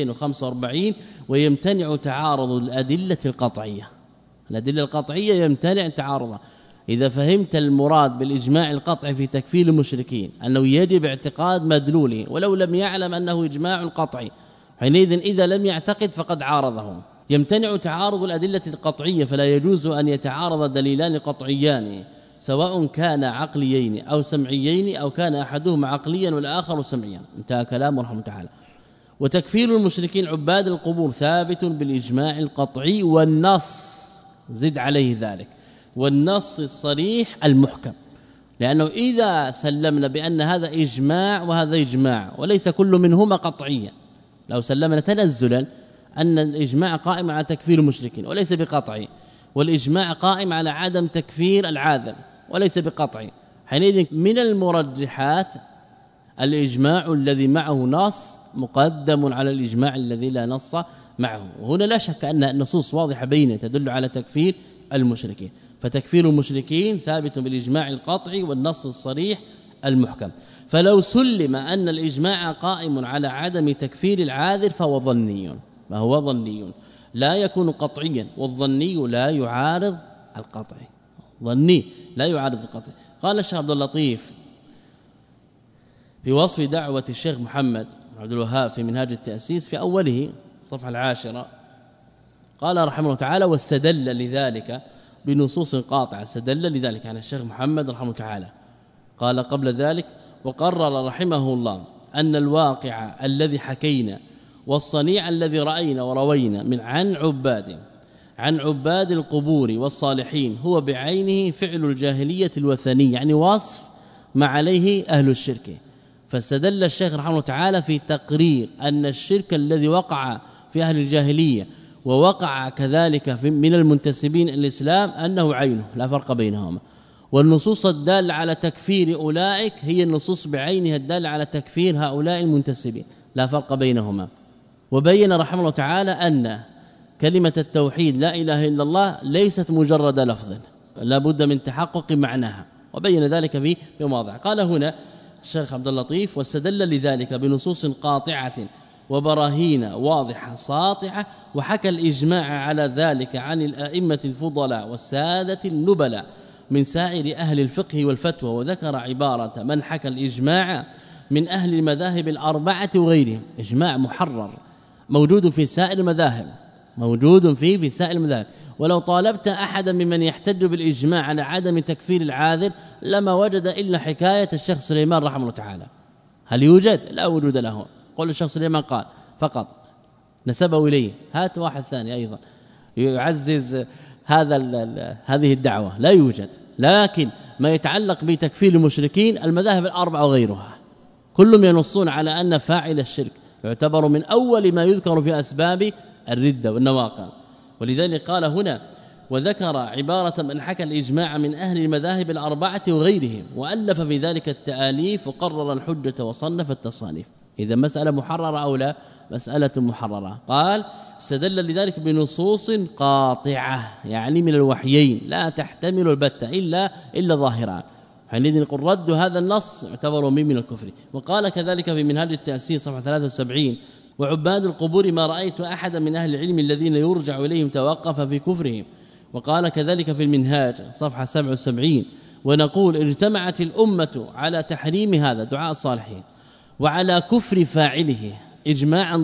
Speaker 2: 245 ويمتنع تعارض الأدلة القطعية، الأدلة القطعية يمتنع تعارضها. إذا فهمت المراد بالإجماع القطعي في تكفير المشركين أنه يجب اعتقاد مدلوله ولو لم يعلم أنه إجماع قطعي، حينئذ إذا لم يعتقد فقد عارضهم. يمتنع تعارض الأدلة القطعية فلا يجوز أن يتعارض دليلان قطعيان سواء كان عقليين أو سمعيين أو كان أحدهما عقليا والآخر سمعيا. انتهى كلامه رحمه تعالى. وتكفير المشركين عباد القبور ثابت بالإجماع القطعي والنص، زد عليه ذلك، والنص الصريح المحكم، لأنه إذا سلمنا بأن هذا إجماع وهذا إجماع وليس كل منهما قطعيا، لو سلمنا تنزلا أن الإجماع قائم على تكفير المشركين وليس بقطعي، والإجماع قائم على عدم تكفير العاذر وليس بقطعي، حينئذ من المرجحات الإجماع الذي معه نص مقدم على الإجماع الذي لا نص معه. وهنا لا شك أن النصوص واضحة بينه تدل على تكفير المشركين، فتكفير المشركين ثابت بالإجماع القطعي والنص الصريح المحكم. فلو سلم أن الإجماع قائم على عدم تكفير العاذر فهو ظني، لا يكون قطعيا، والظني لا يعارض القطعي، ظني لا يعارض القطعي. قال الشيخ عبد اللطيف في وصف دعوة الشيخ محمد عبد الوهاب في منهاج التأسيس في أوله صفحة 10 قال رحمه الله تعالى: واستدل لذلك بنصوص قاطعة. استدل لذلك يعني الشيخ محمد رحمه الله تعالى قال قبل ذلك: وقرر رحمه الله أن الواقع الذي حكينا والصنيع الذي رأينا وروينا من عن عباد القبور والصالحين هو بعينه فعل الجاهلية الوثنية، يعني وصف ما عليه أهل الشرك. فاستدل الشيخ رحمه الله تعالى في تقرير أن الشرك الذي وقع في أهل الجاهلية ووقع كذلك من المنتسبين الإسلام أنه عينه لا فرق بينهما، والنصوص الدالة على تكفير أولئك هي النصوص بعينها الدالة على تكفير هؤلاء المنتسبين لا فرق بينهما. وبين رحمه الله تعالى أن كلمة التوحيد لا إله إلا الله ليست مجرد لفظ، لا بد من تحقق معناها، وبين ذلك في مواضع. قال هنا الشيخ عبد اللطيف: واستدل لذلك بنصوص قاطعة وبراهين واضحة ساطعة، وحكى الإجماع على ذلك عن الأئمة الفضلاء والسادة النبلاء من سائر أهل الفقه والفتوى، وذكر عبارة من حكى الإجماع من أهل المذاهب الأربعة وغيرهم. إجماع محرر موجود في سائر المذاهب، موجود في سائر المذاهب، ولو طالبت أحدا ممن يحتج بالإجماع على عدم تكفير العاذر لما وجد إلا حكاية الشيخ سليمان رحمه الله تعالى. هل يوجد؟ لا وجود له. قول الشيخ سليمان قال فقط نسبه إليه، هات واحد ثاني أيضا يعزز هذه الدعوة، لا يوجد. لكن ما يتعلق بتكفير المشركين المذاهب الأربعة وغيرها كلهم ينصون على أن فاعل الشرك يعتبر من أول ما يذكر في أسباب الردة والنواقض. ولذلك قال هنا: وذكر عبارة من حكى الإجماع من أهل المذاهب الأربعة وغيرهم، وألف في ذلك التآليف وقرر الحجة وصنف التصانيف. إذا مسألة محررة أو لا؟ مسألة محررة. قال: استدل لذلك بنصوص قاطعة يعني من الوحيين لا تحتمل البتة إلا ظاهرا، حينئذ نقول رد هذا النص يعتبر من الكفر. وقال كذلك في منهاج التأسيس صفحة 73: وعباد القبور ما رأيت أحدا من أهل العلم الذين يرجع إليهم توقف في كفرهم. وقال كذلك في المنهاج صفحة 77: ونقول اجتمعت الأمة على تحريم هذا دعاء الصالحين وعلى كفر فاعله إجماعا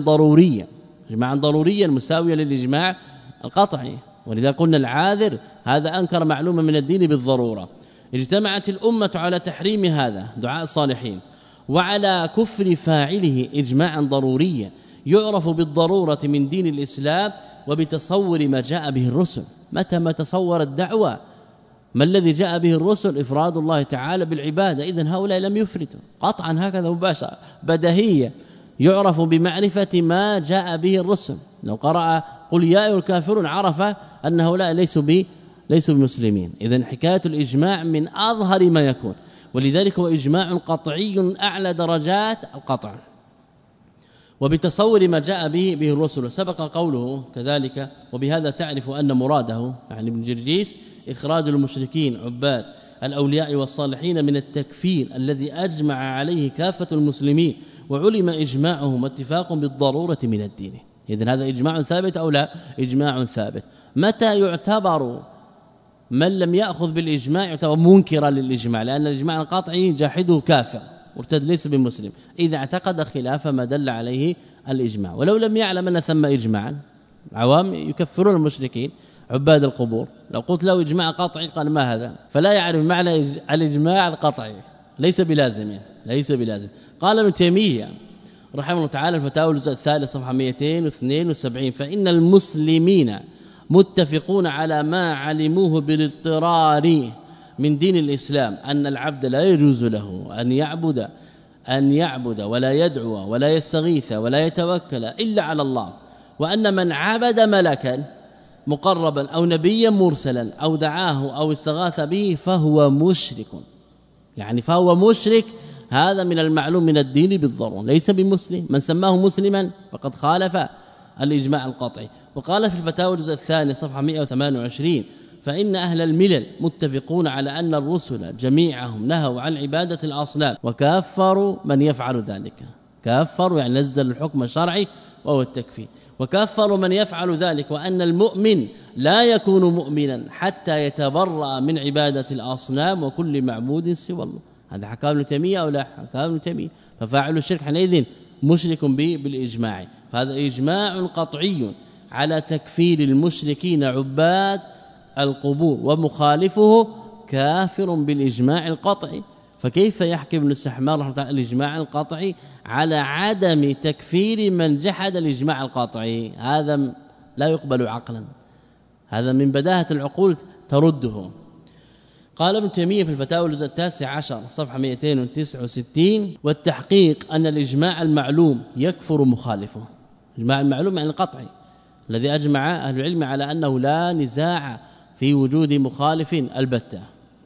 Speaker 2: ضروريا مساويا للإجماع القطعي. ولذا قلنا العاذر هذا أنكر معلومة من الدين بالضرورة. اجتمعت الأمة على تحريم هذا دعاء الصالحين وعلى كفر فاعله إجماعا ضروريا يعرف بالضرورة من دين الإسلام وبتصور ما جاء به الرسل. متى ما تصور الدعوة ما الذي جاء به الرسل؟ إفراد الله تعالى بالعبادة. إذن هؤلاء لم يفردوا قطعا هكذا مباشرة بدهية، يعرف بمعرفة ما جاء به الرسل. لو قرأ قل يا أيها الكافرون عرف أن هؤلاء ليسوا بمسلمين. إذن حكاية الإجماع من أظهر ما يكون، ولذلك هو إجماع قطعي أعلى درجات القطع وبتصور ما جاء به الرسل. سبق قوله كذلك: وبهذا تعرف أن مراده يعني ابن جرجيس إخراج المشركين عباد الأولياء والصالحين من التكفير الذي أجمع عليه كافة المسلمين وعلم إجماعهم واتفاق بالضرورة من الدين. إذن هذا إجماع ثابت أو لا؟ إجماع ثابت. متى يعتبر من لم يأخذ بالإجماع يعتبر منكرا للإجماع؟ لأن الإجماع القاطعي جاحده كافر مرتد ليس بمسلم إذا اعتقد خلاف ما دل عليه الإجماع. ولو لم يعلم أن ثم إجماعا، عوام يكفرون المشركين عباد القبور، لو قلت له إجماع قاطعي قال ما هذا، فلا يعرف معنى الإجماع القاطعي، ليس بلازم. قال ابن تيمية رحمه الله تعالى الفتاوى الجزء الثالث صفحة 272: فإن المسلمين متفقون على ما علموه بالاضطرار من دين الإسلام أن العبد لا يجوز له أن يعبد ولا يدعو ولا يستغيث ولا يتوكل إلا على الله، وأن من عبد ملكا مقربا أو نبيا مرسلا أو دعاه أو استغاث به فهو مشرك. يعني فهو مشرك، هذا من المعلوم من الدين بالضرورة، ليس بمسلم. من سماه مسلما فقد خالف الإجماع القطعي. وقال في الفتاوى الجزء الثاني صفحة 128: فإن أهل الملل متفقون على أن الرسل جميعهم نهوا عن عبادة الأصنام وكافروا من يفعل ذلك. كافروا يعني نزل الحكم الشرعي وهو التكفير. وكفروا من يفعل ذلك، وأن المؤمن لا يكون مؤمنا حتى يتبرأ من عبادة الأصنام وكل معبود سوى الله. هذا حكاه ابن تيمية أو لا حكاه ابن تيمية. ففاعل الشرك حينئذ مشرك به بالإجماع، فهذا إجماع قطعي على تكفير المشركين عباد القبور، ومخالفه كافر بالإجماع القطعي. فكيف يحكي ابن السحمان رحمه الله الإجماع القطعي على عدم تكفير من جحد الإجماع القطعي؟ هذا لا يقبل عقلا، هذا من بداهة العقول ترده. قال ابن تيمية في الفتاوى الجزء 19 صفحة 269: والتحقيق أن الإجماع المعلوم يكفر مخالفه. الإجماع المعلوم يعني القطعي الذي أجمع أهل العلم على أنه لا نزاع في وجود مخالف البتة،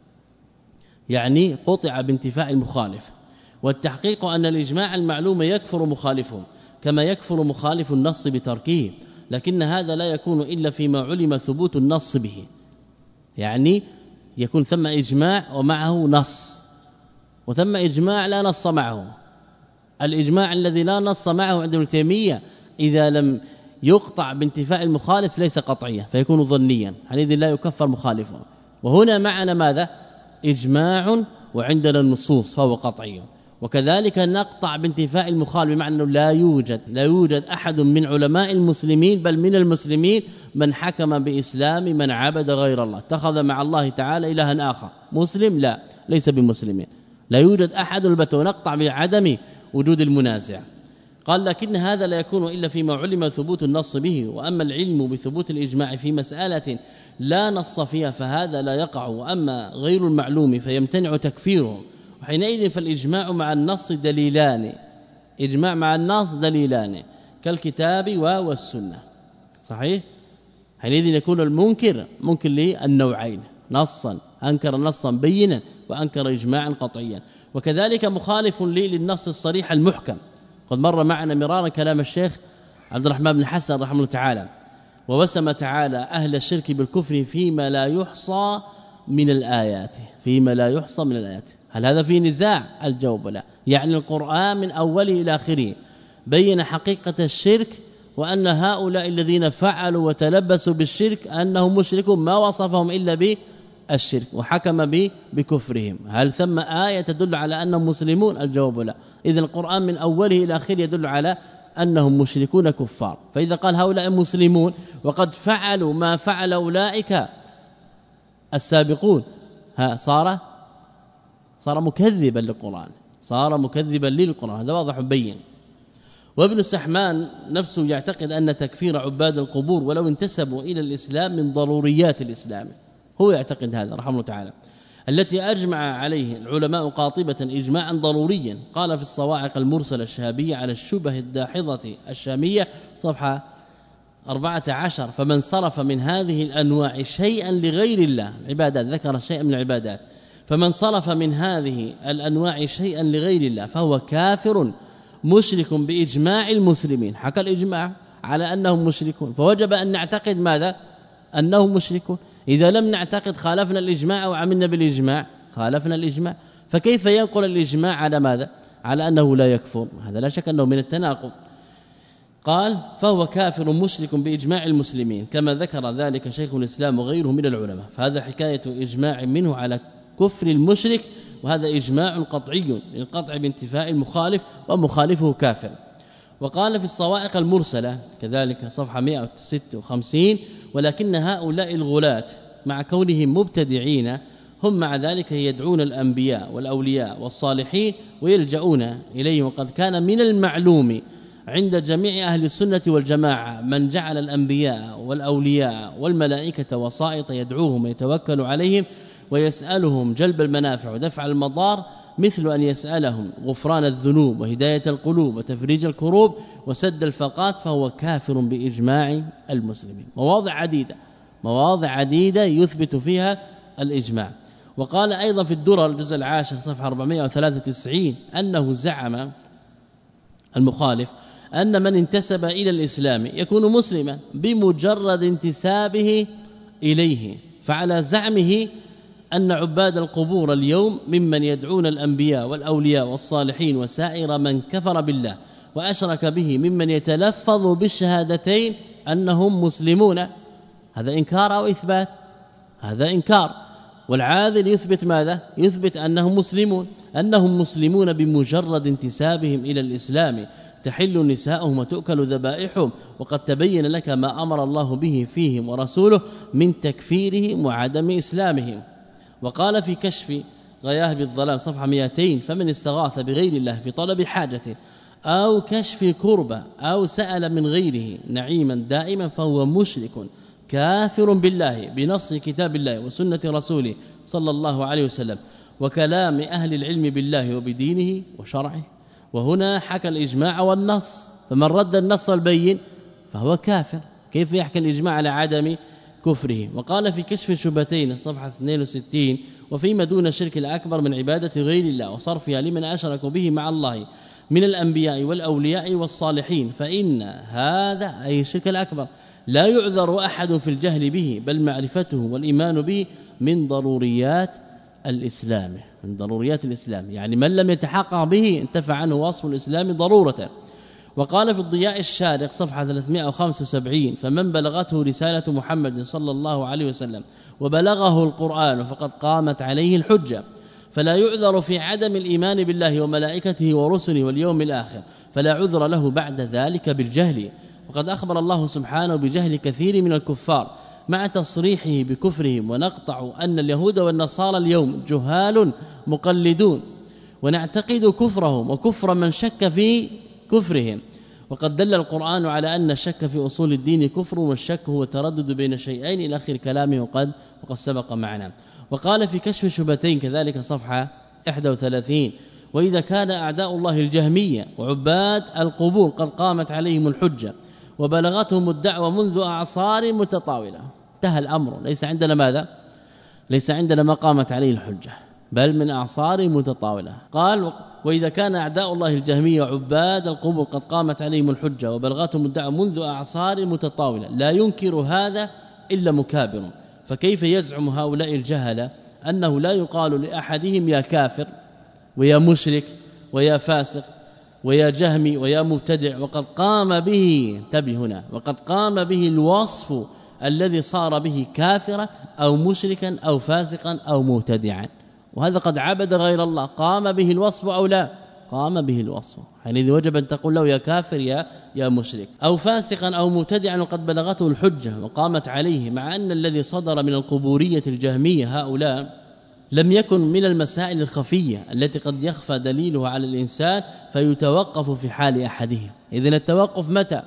Speaker 2: يعني قطع بانتفاء المخالف. والتحقيق أن الإجماع المعلوم يكفر مخالفه كما يكفر مخالف النص بتركه، لكن هذا لا يكون إلا فيما علم ثبوت النص به، يعني يكون ثم إجماع ومعه نص، وثم إجماع لا نص معه. الإجماع الذي لا نص معه عند ابن تيمية إذا لم يقطع بانتفاء المخالف ليس قطعيا فيكون ظنيا، حينئذ لا يكفر مخالفه. وهنا معنا ماذا؟ إجماع وعندنا النصوص فهو قطعي. وكذلك نقطع بانتفاء المخالف بمعنى أنه لا يوجد أحد من علماء المسلمين بل من المسلمين من حكم بإسلام من عبد غير الله، اتخذ مع الله تعالى إلها آخر، مسلم لا ليس بمسلمين، لا يوجد أحد البتة، ونقطع بعدم وجود المنازع. قال لكن هذا لا يكون إلا فيما علم ثبوت النص به، وأما العلم بثبوت الإجماع في مسألة لا نص فيها فهذا لا يقع، وأما غير المعلوم فيمتنع تكفيره. وحينئذ فالإجماع مع النص دليلان، إجماع مع النص دليلان كالكتاب والسنة، صحيح؟ حينئذ يكون المنكر ممكن للنوعين، نصا أنكر نصا بينا وأنكر إجماعا قطعيا. وكذلك مخالف للنص الصريح المحكم. قد مر معنا مرارا كلام الشيخ عبد الرحمن بن حسن رحمه الله تعالى: ووسم تعالى أهل الشرك بالكفر فيما لا يحصى من الآيات، فيما لا يحصى من الآيات. هل هذا فيه نزاع؟ الجواب لا، يعني القرآن من أوله إلى آخره بين حقيقة الشرك، وأن هؤلاء الذين فعلوا وتلبسوا بالشرك أنهم مشركون ما وصفهم إلا بالشرك وحكم بكفرهم. هل ثم آية تدل على أنهم مسلمون؟ الجواب لا. إذن القرآن من أوله إلى آخره يدل على أنهم مشركون كفار. فإذا قال هؤلاء مسلمون وقد فعلوا ما فعل أولئك السابقون صار مكذبا للقرآن، صار مكذبا للقرآن، هذا واضح بين. وابن السحمان نفسه يعتقد أن تكفير عباد القبور ولو انتسبوا إلى الإسلام من ضروريات الإسلام، هو يعتقد هذا رحمه الله تعالى، التي أجمع عليه العلماء قاطبة إجماعا ضروريا. قال في الصواعق المرسلة الشهابية على الشبه الداحضة الشامية صفحة 14: فمن صرف من هذه الأنواع شيئا لغير الله، عبادات، ذكر شيئا من العبادات، فمن صرف من هذه الأنواع شيئا لغير الله فهو كافر مشرك بإجماع المسلمين. حكى الإجماع على أنهم مشركون، فوجب أن نعتقد ماذا؟ أنهم مشركون. إذا لم نعتقد خالفنا الإجماع وعملنا بالإجماع، خالفنا الإجماع. فكيف ينقل الإجماع على ماذا؟ على أنه لا يكفر؟ هذا لا شك أنه من التناقض. قال فهو كافر مشرك بإجماع المسلمين كما ذكر ذلك شيخ الإسلام وغيره من العلماء. فهذا حكاية إجماع منه على كفر المشرك، وهذا إجماع قطعي للقطع بانتفاء المخالف، ومخالفه كافر. وقال في الصواعق المرسلة كذلك صفحة 156: ولكن هؤلاء الغلاة مع كونهم مبتدعين هم مع ذلك يدعون الأنبياء والأولياء والصالحين ويلجؤون إليهم، وقد كان من المعلوم عند جميع أهل السنة والجماعة من جعل الأنبياء والأولياء والملائكة وسائط يدعوهم ويتوكل عليهم ويسألهم جلب المنافع ودفع المضار، مثل أن يسألهم غفران الذنوب وهداية القلوب وتفريج الكروب وسد الفقات، فهو كافر بإجماع المسلمين. مواضع عديدة يثبت فيها الإجماع. وقال أيضا في الدرر الجزء 10 صفحة 493 أنه زعم المخالف أن من انتسب إلى الإسلام يكون مسلما بمجرد انتسابه إليه، فعلى زعمه أن عباد القبور اليوم ممن يدعون الأنبياء والأولياء والصالحين وسائر من كفر بالله وأشرك به ممن يتلفظ بالشهادتين أنهم مسلمون، هذا إنكار أو إثبات؟ هذا إنكار. والعاذل يثبت ماذا؟ يثبت أنهم مسلمون، أنهم مسلمون بمجرد انتسابهم إلى الإسلام تحل نساءهم وتؤكل ذبائحهم، وقد تبين لك ما أمر الله به فيهم ورسوله من تكفيرهم وعدم إسلامهم. وقال في كشف غياه بالظلام صفحة 200: فمن استغاث بغير الله في طلب حاجته أو كشف كربة أو سأل من غيره نعيما دائما فهو مشرك كافر بالله بنص كتاب الله وسنة رسوله صلى الله عليه وسلم وكلام أهل العلم بالله وبدينه وشرعه. وهنا حكى الإجماع والنص، فمن رد النص البين فهو كافر. كيف يحكي الإجماع على عدم كفره؟ وقال في كشف الشبهتين صفحة 62: وفيما دون الشرك الأكبر من عبادة غير الله وصرفها لمن أشرك به مع الله من الأنبياء والأولياء والصالحين فإن هذا أي الشرك الأكبر لا يعذر أحد في الجهل به، بل معرفته والإيمان به من ضروريات الإسلام، من ضروريات الإسلام، يعني من لم يتحقق به انتفع عنه وصف الإسلام ضرورة. وقال في الضياء الشارق صفحة 375: فمن بلغته رسالة محمد صلى الله عليه وسلم وبلغه القرآن فقد قامت عليه الحجة، فلا يعذر في عدم الإيمان بالله وملائكته ورسله واليوم الآخر، فلا عذر له بعد ذلك بالجهل. وقد أخبر الله سبحانه بجهل كثير من الكفار مع تصريحه بكفرهم، ونقطع أن اليهود والنصارى اليوم جهال مقلدون، ونعتقد كفرهم وكفر من شك في كفرهم. وقد دل القرآن على أن الشك في أصول الدين كفر، والشك هو تردد بين شيئين إلى آخر كلامه وقد سبق معنا. وقال في كشف الشبهتين كذلك صفحة 31: وإذا كان أعداء الله الجهمية وعباد القبور قد قامت عليهم الحجة وبلغتهم الدعوة منذ أعصار متطاولة، انتهى الأمر، ليس عندنا ماذا؟ ليس عندنا ما قامت عليه الحجة، بل من أعصار متطاولة. قال: وإذا كان أعداء الله الجهمية وعباد القبور قد قامت عليهم الحجة وبلغتهم الدعوة منذ أعصار متطاولة، لا ينكر هذا إلا مكابر. فكيف يزعم هؤلاء الجهلة أنه لا يقال لأحدهم يا كافر ويا مشرك ويا فاسق ويا جهمي ويا مبتدع، وقد قام به، انتبه هنا، وقد قام به الوصف الذي صار به كافرا أو مشركا أو فاسقا أو مبتدعا، وهذا قد عبد غير الله، قام به الوصف أو لا؟ قام به الوصف، حينئذ وجب أن تقول له يا كافر يا مشرك أو فاسقا أو مبتدعا وقد بلغته الحجة وقامت عليه، مع أن الذي صدر من القبورية الجهمية هؤلاء لم يكن من المسائل الخفية التي قد يخفى دليلها على الإنسان فيتوقف في حال أحدهم. إذن التوقف متى؟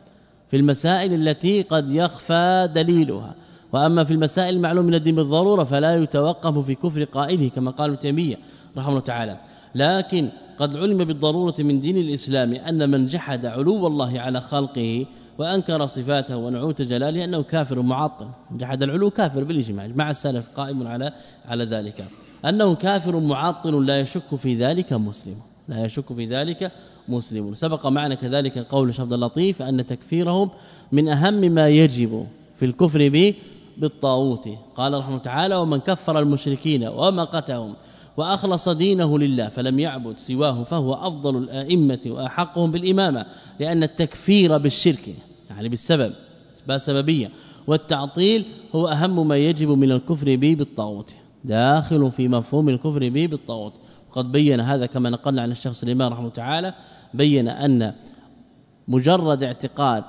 Speaker 2: في المسائل التي قد يخفى دليلها، وأما في المسائل المعلوم من الدين بالضرورة فلا يتوقف في كفر قائله كما قال ابن تيمية رحمه الله تعالى. لكن قد علم بالضرورة من دين الإسلام أن من جحد علو الله على خلقه وأنكر صفاته ونعوت جلاله أنه كافر معطل. جحد العلو كافر بالإجماع، مع السلف قائم على ذلك، أنه كافر معطل لا يشك في ذلك مسلم، لا يشك في ذلك مسلم. سبق معنا كذلك قول شيخ عبد اللطيف أن تكفيرهم من أهم ما يجب في الكفر به بالطاغوت. قال رحمه تعالى: ومن كفر المشركين ومقتهم وأخلص دينه لله فلم يعبد سواه فهو أفضل الآئمة وأحقهم بالإمامة، لأن التكفير بالشرك يعني بالسبب سببية، والتعطيل هو أهم ما يجب من الكفر به بالطاغوت، داخل في مفهوم الكفر به بالطاغوت. وقد بين هذا كما نقلنا عن الشيخ سليمان رحمه تعالى، بين أن مجرد اعتقاد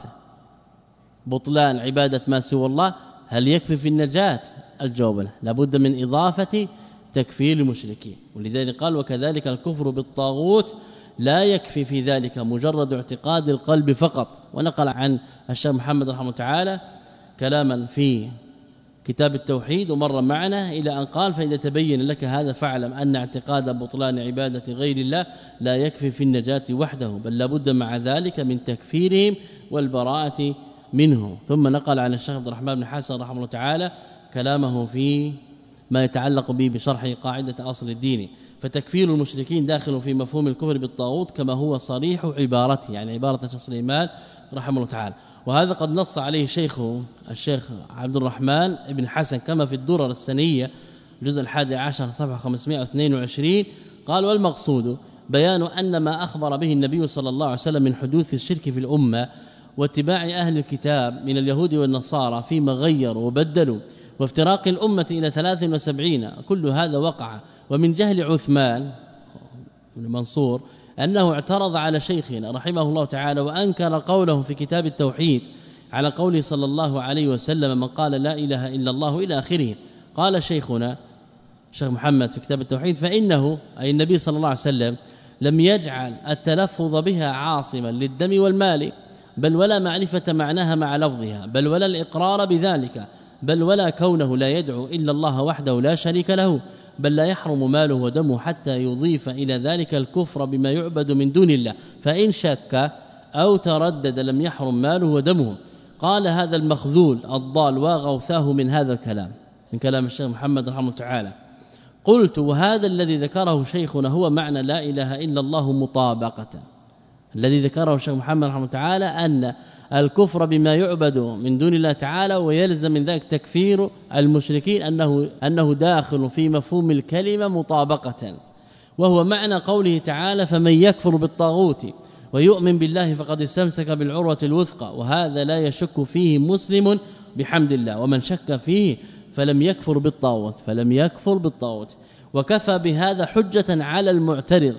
Speaker 2: بطلان عبادة ما سوى الله هل يكفي في النجاة؟ الجواب لا، لابد من إضافة تكفير المشركين. ولذلك قال: وكذلك الكفر بالطاغوت لا يكفي في ذلك مجرد اعتقاد القلب فقط. ونقل عن الشيخ محمد رحمه تعالى كلاما في كتاب التوحيد ومر معنا إلى أن قال: فإذا تبين لك هذا فاعلم أن اعتقاد بطلان عبادة غير الله لا يكفي في النجاة وحده، بل لابد مع ذلك من تكفيرهم والبراءة منه. ثم نقل عن الشيخ عبد الرحمن بن حسن رحمه الله تعالى كلامه في ما يتعلق به بشرح قاعدة أصل الدين. فتكفير المشركين داخل في مفهوم الكفر بالطاغوت كما هو صريح عبارته، يعني عبارة الشيخ سليمان رحمه الله تعالى. وهذا قد نص عليه شيخه الشيخ عبد الرحمن بن حسن كما في الدرر السنية الجزء 11 صفحة 522. قال: والمقصود بيان أن ما أخبر به النبي صلى الله عليه وسلم من حدوث الشرك في الأمة واتباع أهل الكتاب من اليهود والنصارى فيما غيروا وبدلوا وافتراق الأمة إلى 73 كل هذا وقع. ومن جهل عثمان بن منصور أنه اعترض على شيخنا رحمه الله تعالى وأنكر قوله في كتاب التوحيد على قوله صلى الله عليه وسلم من قال لا إله إلا الله إلى آخره. قال شيخنا شيخ محمد في كتاب التوحيد فإنه أي النبي صلى الله عليه وسلم لم يجعل التلفظ بها عاصما للدم والمال بل ولا معرفة معناها مع لفظها بل ولا الإقرار بذلك بل ولا كونه لا يدعو إلا الله وحده لا شريك له بل لا يحرم ماله ودمه حتى يضيف إلى ذلك الكفر بما يعبد من دون الله فإن شك أو تردد لم يحرم ماله ودمه. قال هذا المخذول الضال وغوثاه من هذا الكلام من كلام الشيخ محمد رحمه الله تعالى. قلت وهذا الذي ذكره شيخنا هو معنى لا إله إلا الله مطابقة. الذي ذكره الشيخ محمد رحمه الله تعالى أن الكفر بما يعبد من دون الله تعالى ويلزم من ذلك تكفير المشركين أنه داخل في مفهوم الكلمة مطابقة وهو معنى قوله تعالى فمن يكفر بالطاغوت ويؤمن بالله فقد استمسك بالعروة الوثقى وهذا لا يشك فيه مسلم بحمد الله ومن شك فيه فلم يكفر بالطاغوت وكفى بهذا حجة على المعترض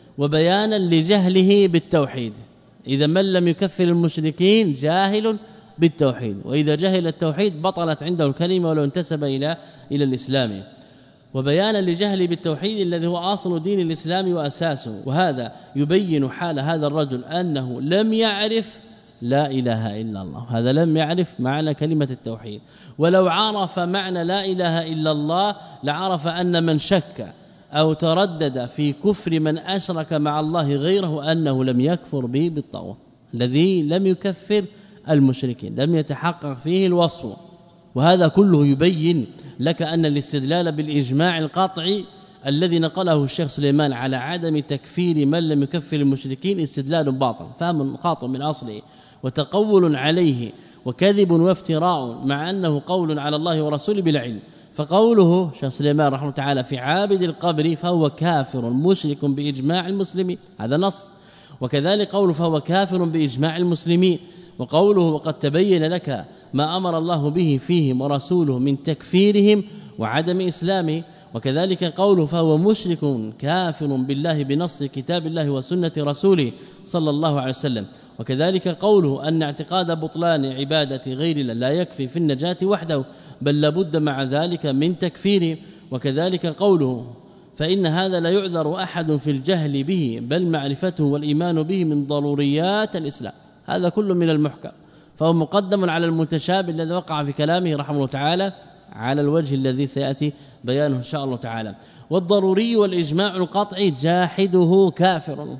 Speaker 2: وبيانا لجهله بالتوحيد. إذا من لم يكفر المشركين جاهل بالتوحيد وإذا جهل التوحيد بطلت عنده الكلمة ولو انتسب إلى الإسلام وبيانا لجهل بالتوحيد الذي هو أصل دين الإسلام وأساسه. وهذا يبين حال هذا الرجل أنه لم يعرف لا إله إلا الله هذا لم يعرف معنى كلمة التوحيد ولو عرف معنى لا إله إلا الله لعرف أن من شك أو تردد في كفر من أشرك مع الله غيره أنه لم يكفر به بالطاغوت الذي لم يكفر المشركين لم يتحقق فيه الوصف. وهذا كله يبين لك أن الاستدلال بالإجماع القطعي الذي نقله الشيخ سليمان على عدم تكفير من لم يكفر المشركين استدلال باطل فهم خاطئ من أصله وتقول عليه وكذب وافتراء مع أنه قول على الله ورسوله بلا علم. فقوله شيخ سليمان رحمه الله تعالى في عابد القبر فهو كافر مشرك بإجماع المسلمين هذا نص وكذلك قوله فهو كافر بإجماع المسلمين وقوله وقد تبين لك ما أمر الله به فيهم ورسوله من تكفيرهم وعدم إسلامه وكذلك قوله فهو مشرك كافر بالله بنص كتاب الله وسنة رسوله صلى الله عليه وسلم وكذلك قوله أن اعتقاد بطلان عبادة غير الله لا يكفي في النجاة وحده بل لابد مع ذلك من تكفيره وكذلك قوله فإن هذا لا يعذر أحد في الجهل به بل معرفته والإيمان به من ضروريات الإسلام. هذا كله من المحكم فهو مقدم على المتشابه الذي وقع في كلامه رحمه الله تعالى على الوجه الذي سيأتي بيانه إن شاء الله تعالى. والضروري والإجماع القطعي جاحده كافر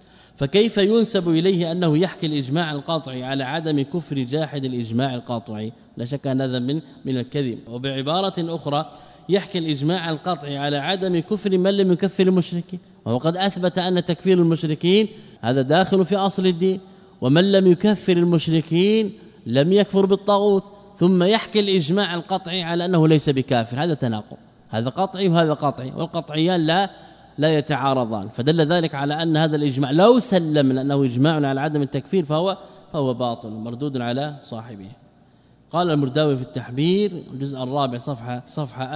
Speaker 2: فكيف ينسب إليه أنه يحكي الإجماع القاطعي على عدم كفر جاحد الإجماع القاطعي؟ لا شك أن هذا من الكذب. وبعبارة أخرى يحكي الإجماع القاطعي على عدم كفر من لم يكفر المشركين وهو قد أثبت أن تكفير المشركين هذا داخل في أصل الدين ومن لم يكفر المشركين لم يكفر بالطاغوت ثم يحكي الإجماع القطعي على أنه ليس بكافر. هذا تناقض هذا قطعي وهذا قطعي والقطعيان لا يتعارضان فدل ذلك على أن هذا الإجماع لو سلمنا أنه إجماع على عدم التكفير فهو باطل مردود على صاحبه. قال المرداوي في التحبير الجزء الرابع صفحة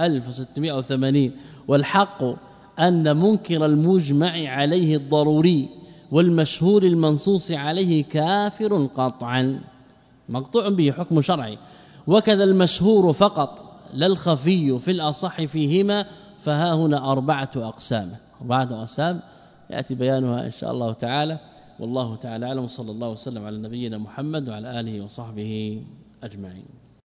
Speaker 2: 1680 والحق أن منكر المجمع عليه الضروري والمشهور المنصوص عليه كافر قطعا مقطوع به حكم شرعي وكذا المشهور فقط لا الخفي في الأصح فيهما فها هنا أربعة أقسام يأتي بيانها إن شاء الله تعالى والله تعالى أعلم. صلى الله وسلم على نبينا محمد وعلى آله وصحبه أجمعين.